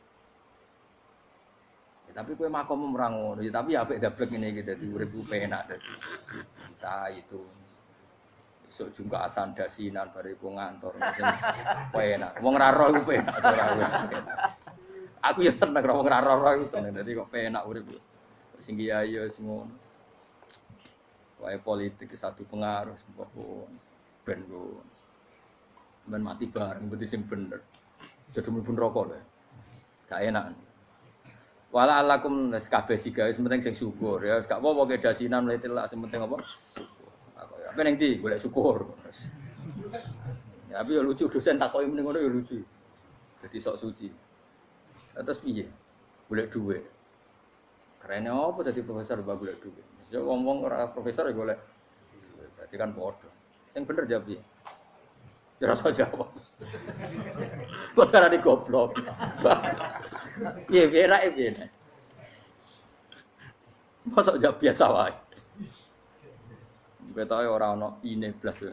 Ya, tapi kowe makom ora ngono, ya, tapi apik dablek ngene iki dadi urip penak dadi. Entah itu esuk jungka asan dasinan bariku ngantor. Penak. Wong ra roh iku penak ora wis. Aku ya seneng wong ra roh iku seneng dadi kok penak urip. Sing kiai ya sing ngono. Wae politik satu pengaruh ben Ben mati bareng berarti sing bener. Jadi mlebu neraka lho. Gak enak. Wala alakum nes kabeh digawe penting sing syukur ya. Gak apa-apa kedasinan mlete lah sing penting apa? Syukur. Apa ning ndi golek syukur. Ya tapi ya lucu dosen takoki mending ngono ya lucu. Jadi sok suci. Terus piye? Golek dhuwit. Kerene apa dadi profesor mbak golek dhuwit. Ya wong-wong ora profesor ya golek. Berarti kan padha. Sing bener jawab piye? Ya rasa jawab. Kok carane goblok. Piye nek piye. Masa jawab biasa wae. Ketoke ora ana ine blas.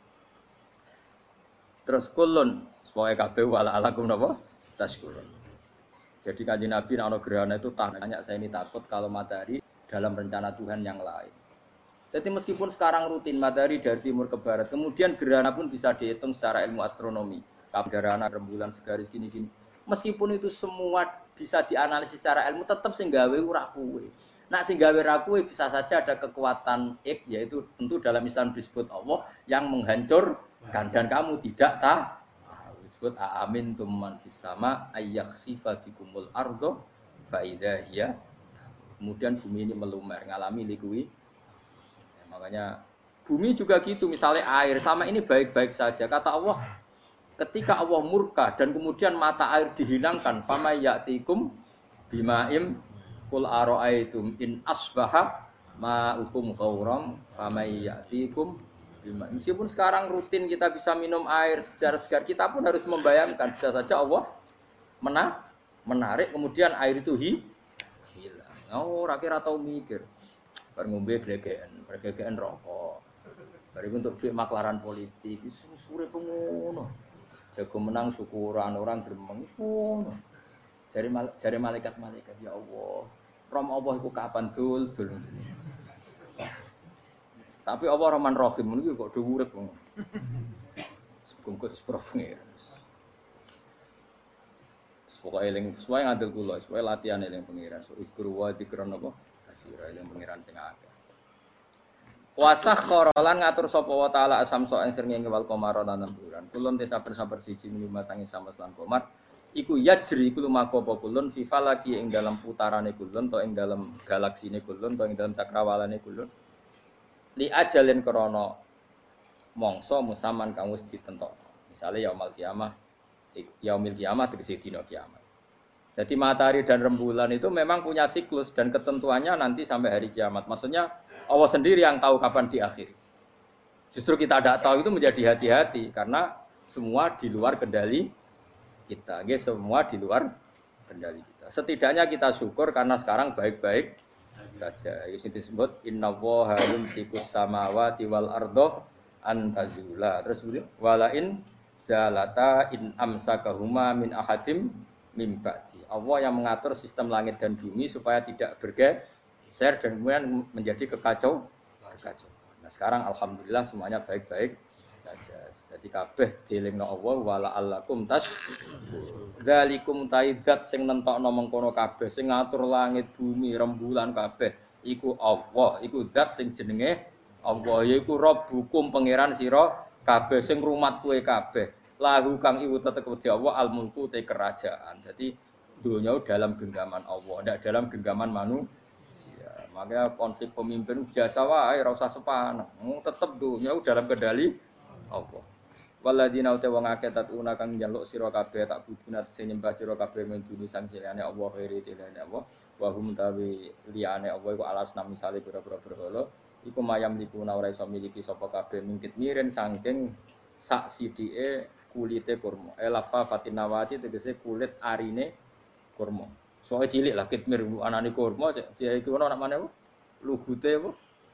Terus kulun supaya kabeh wala alakum napa? Taskulun. Jadi Kanjeng Nabi nek ana gerhana itu tanya saya ini takut kalau matahari dalam rencana Tuhan yang lain. Jadi meskipun sekarang rutin matahari dari timur ke barat, kemudian gerhana pun bisa dihitung secara ilmu astronomi. Gerhana rembulan segaris gini-gini. Meskipun itu semua bisa dianalisis secara ilmu, tetap sing gawe ora kuwe. Nak sing gawe ra kuwe bisa saja ada kekuatan yaitu tentu dalam Islam disebut Allah yang menghancurkan dan kamu tidak tahu. Disebut amin tumman fis sama ayyakhsifa bikumul ardo fa idza hiya. Kemudian bumi ini melumer ngalami likui. Ya, makanya bumi juga gitu, misalnya air sama ini baik-baik saja. Kata Allah, ketika Allah murka dan kemudian mata air dihilangkan, fama ya'tikum bima'im qul ara'aitum in asbaha ma'ukum ghauram fama ya'tikum bima'im. Meskipun sekarang rutin kita bisa minum air segar-segar, kita pun harus membayangkan bisa saja Allah menarik kemudian air itu hilang. Oh, rakyat atau mikir. Bar ngombe glegeken rokok. Bar iku untuk duit maklaran politik, wis sure pengono. Jago menang syukuran orang gremeng ngono. Jare malaikat-malaikat ya Allah. Rom Allah iku kapan dul. Tapi Allah Rahman Rahim niku kok do urip ngono. Sebungkus profne. Pokoke eling sesuai ngadil kula, sesuai latihan eling pengiran. So ikru wa dikron apa? Kasira eling pengiran sing akeh. Wasakhkhara lan ngatur sapa wa taala asamso ing srengenge wal qamara lan bulan. Kulun te saper-saper siji mlima sange samas lan qamar. Iku yajri iku lumaku apa kulun fi falaki ing dalam putarane kulun to ing dalam galaksine kulun to ing dalam cakrawalane kulun. Li ajalin krana mangsa musaman kang wis ditentokno. Misale yaumil kiamah tegese dina kiamat. Jadi matahari dan rembulan itu memang punya siklus dan ketentuannya nanti sampai hari kiamat. Maksudnya Allah sendiri yang tahu kapan diakhiri. Justru kita tidak tahu itu menjadi hati-hati karena semua di luar kendali kita. Semua di luar kendali kita. Setidaknya kita syukur karena sekarang baik-baik saja. Itu disebut innallaha yumsikus samawati wal ardo an tazula. Terus walain zalata in amsakahuma min ahadim mim ba'di. Allah yang mengatur sistem langit dan bumi supaya tidak bergeser dan kemudian menjadi kekacauan. Nah, sekarang alhamdulillah semuanya baik-baik saja. Jadi kabeh dielingno Allah wala allakum dzalikum taidat sing nentokno mengkono kabeh sing ngatur langit bumi rembulan kabeh iku Allah, iku zat sing jenenge Allah, yaiku Rabbukum pangeran sira kabeh sing rumat kowe kabeh. Lahu kang iku tetep wedi Allah al-mulku te kerajaan. Jadi dunia dalam genggaman Allah, ndak dalam genggaman manusia. Makanya konflik pemimpin biasa wae ora usah sepaneng. Tetep dunia dalam kendali Allah. Waladina uta wong akeh tatuna kang njaluk sira kabeh tak buduna sing nyembah sira kabeh menduni sang liyane Allah khairi tilane Allah. Wa hum tawi liyane Allah iku alasna misale pira-pira berhala. Iku mayam dipuna ora iso miliki sapa kabeh mingkit miren saking sak sidike kulite kurma. Elafa fatinawati tegese kulit arine kurma. Soale cilik lah kitmir anane kurma dia iki ono nak maneh apa? Lugute apa?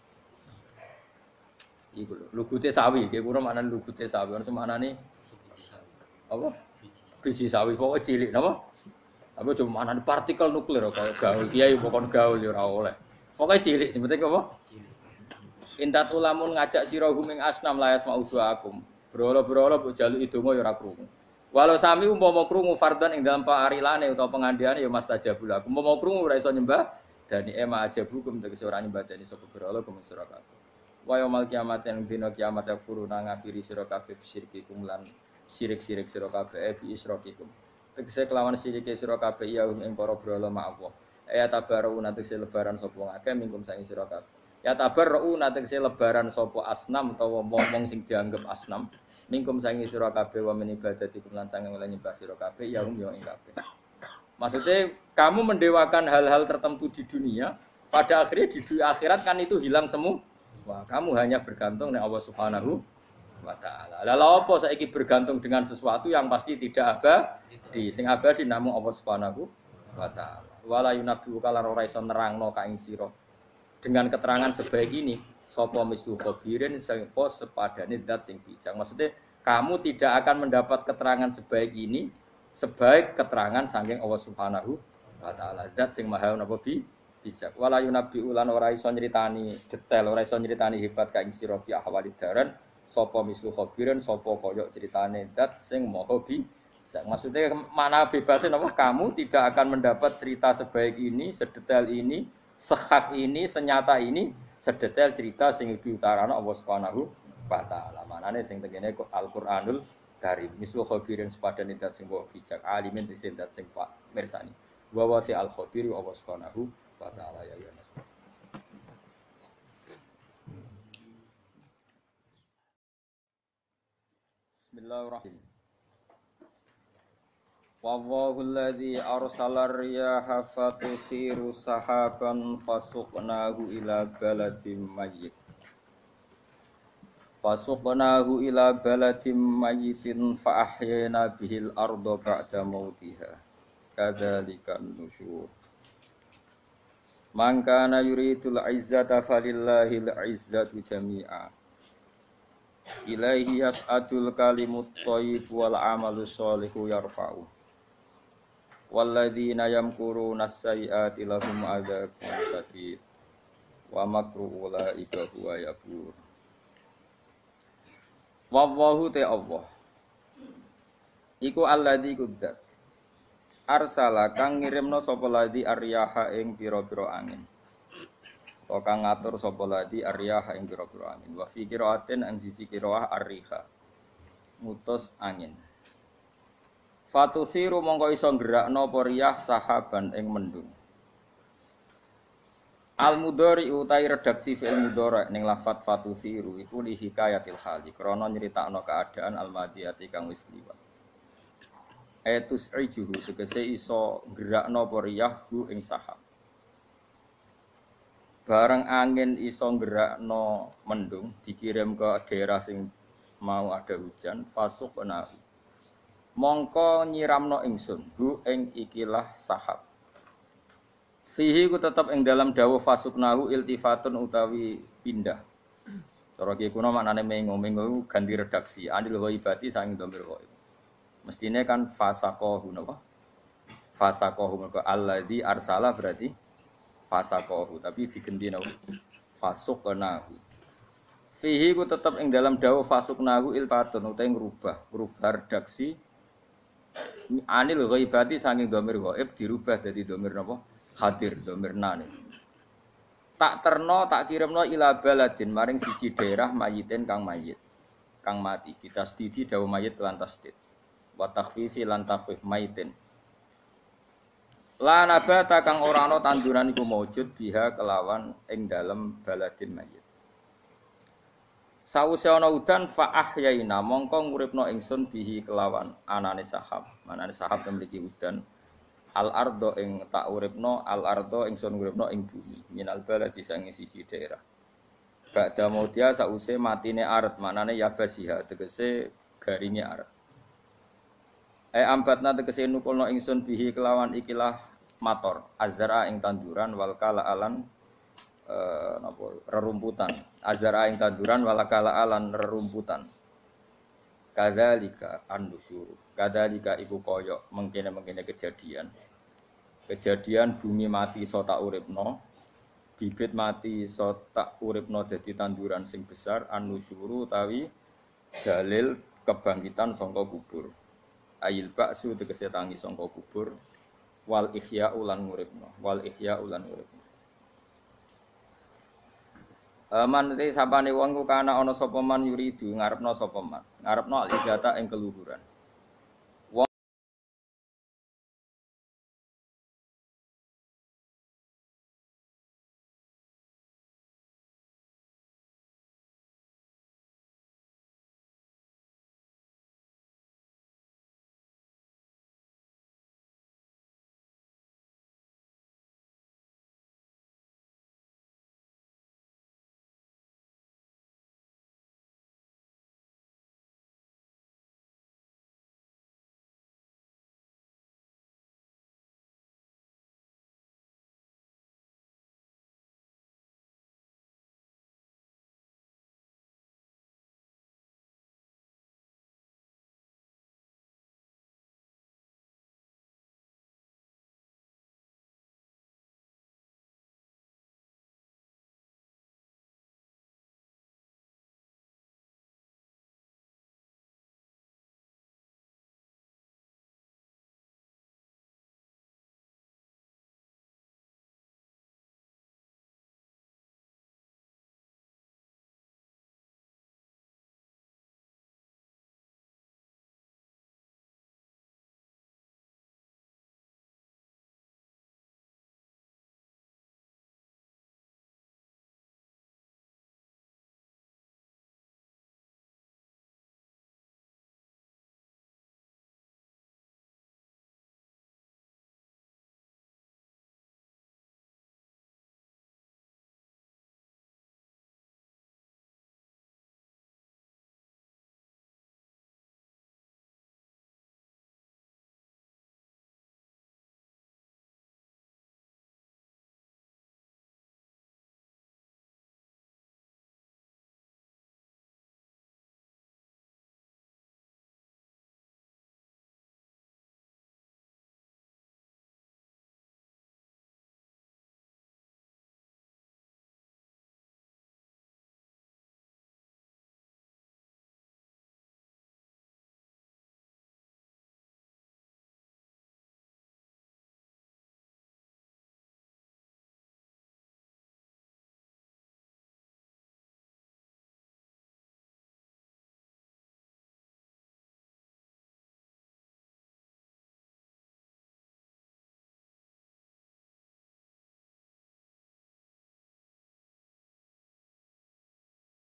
Iku lho, lugute sawi, iki kurma manane lugute sawi. Ono manane apa? Biji sawi pokoke cilik napa? Apa cuma manane partikel nuklir kaya gaul kiai pokon gaul ya ora oleh. Pokoke cilik sing penting apa? Intat ulamun ngajak sira huming asnam layas mauduakum. Berhala-berhala mbok jaluki donga ya ora krungu. Walau sami umpama krungu fardhan ing dalam parilane utawa pengandiane ya mastajabul aku. Umpama krungu ora iso nyembah dani ema ajabukum tegese ora nyembadani sapa berhala gumun sira kabeh. Wa yaumil kiamat ing dina kiamat yakfuruna ngafiri sira kabeh bisyirki kumlan sirik-sirik sira kabeh bi isrokikum. Tegese kelawan sirike sira kabeh ya ing para brala ma Allah. Ya tabaru tegese lebaran sapa ngakeh mingkum sang sira kabeh. Ya tabaru tegese lebaran sapa asnam utawa wong sing dianggep asnam mingkum sang sira kabeh wa min ibadatikum lan sang oleh nyembah sira kabeh ya ing kabeh. Maksudnya kamu mendewakan hal-hal tertentu di dunia, pada akhirnya di akhirat kan itu hilang semua. Wah, kamu hanya bergantung dengan Allah Subhanahu wa taala. Lalu apa saiki bergantung dengan sesuatu yang pasti tidak abadi. Sing abadi namung Allah Subhanahu wa taala. Wala yunabbi'u kalan ora iso nerangno ka ing sira. Dengan keterangan sebaik ini, sapa mislu khabirin sapa sepadane zat sing bijak. Maksudnya kamu tidak akan mendapat keterangan sebaik ini sebaik keterangan saking Allah Subhanahu wa taala. Zat sing maha napa bijak. Wala yunabbi'u lan ora iso nyritani detail, ora iso nyritani hebat ka ing sira bi ahwalid daran sapa mislu khabirin sapa kaya critane zat sing maha bijak. Maksudnya mana bebasnya napa kamu tidak akan mendapat cerita sebaik ini, sedetail ini, sehak ini, senyata ini, sedetail cerita sing diutarana Allah Subhanahu wa taala. Manane sing tegene Al-Qur'anul Karim. Mislu khabirin sepadane dat sing bijak, alimin sing dat sing pak mirsani. Wa wati al-khabiru Allah Subhanahu wa taala ya ya. Bismillahirrahmanirrahim. Wallahu alladzi arsala riyaha fatuthiru sahaban fasuqnahu ila baladin mayyit. Fasuqnahu ila baladin mayyitin fa ahyayna bihil arda ba'da mautiha. Kadzalika nusyur. Man kana yuridul izzata falillahil izzatu jami'a. Ilaihi yas'adul kalimut thayyib wal amalus sholihu yarfa'u. Walladzina yamkuruna as-sayyi'ati lahum 'adzabun shadid wa makru ulaika huwa yabur. Wallahu ta Allah iku alladzi kudzat arsala kang ngirimna sapa ladzi aryaha ing pira-pira angin to kang ngatur sapa ladzi aryaha ing pira-pira angin wa fi qiraatin an sisi qiraah arriha ngutus angin. Fatusiru mongko iso gerakno apa riyah sahaban ing mendung. Al-mudhari utai redaksi fi'il mudhari ning lafat fatusiru iku li hikayatil hali krana nyritakno keadaan al-madiyati kang wis liwat. Etus ijuhu tegese iso gerakno apa riyah hu ing sahab. Bareng angin iso gerakno mendung dikirim ke daerah sing mau ada hujan fasuqna mongko nyiramno ingsun hu ing ikilah sahab. Fihi ku tetep ing dalam dawuh fasuknahu iltifatun utawi pindah. Cara ki kuno maknane mengo ganti redaksi anil ghaibati saking dhamir ghaib. Mestine kan fasaqahu napa? Fasaqahu mergo alladzi arsala berarti fasaqahu tapi diganti napa? Fasuknahu. Fihi ku tetep ing dalam dawuh fasuknahu iltifatun utawi ngrubah redaksi anil ghaibati saking dhamir ghaib dirubah dadi dhamir napa? Hadir dhamir nane. Tak terno tak kirimno ila baladin maring siji daerah mayitin kang mayit. Kang mati. Kita stidi dawuh mayit lan tasdid. Wa takhfifi lan takhfif mayitin. La nabata kang ora ana tanduran iku maujud biha kelawan ing dalem baladin mayit. Sawise ana udan fa ahyaina mongko nguripno ingsun bihi kelawan anane sahab. Manane sahab memiliki udan. Al ardo ing tak uripno al ardo ingsun uripno ing bumi minal baladi sange siji daerah. Ba'da mautia sause matine aret maknane yabasiha tegese garinge aret. Ambatna tegese nukulno ingsun bihi kelawan ikilah mator azra ing tanduran wal kala alan rerumputan azra ing tanduran wal kala alan rerumputan. Kadzalika an-nusyur. Kadzalika iku kaya mengkene kejadian bumi mati so tak uripno, bibit mati so tak uripno dadi tanduran sing besar an-nusyuru utawi dalil kebangkitan saka kubur. Ayil ba'su tegese tangi saka kubur wal ihya ulan uripno, wal ihya ulan uripno. Man te sapane wong ku kana ana sapa man yuridu ngarepno sapa man. Ngarepno al ijata ing keluhuran.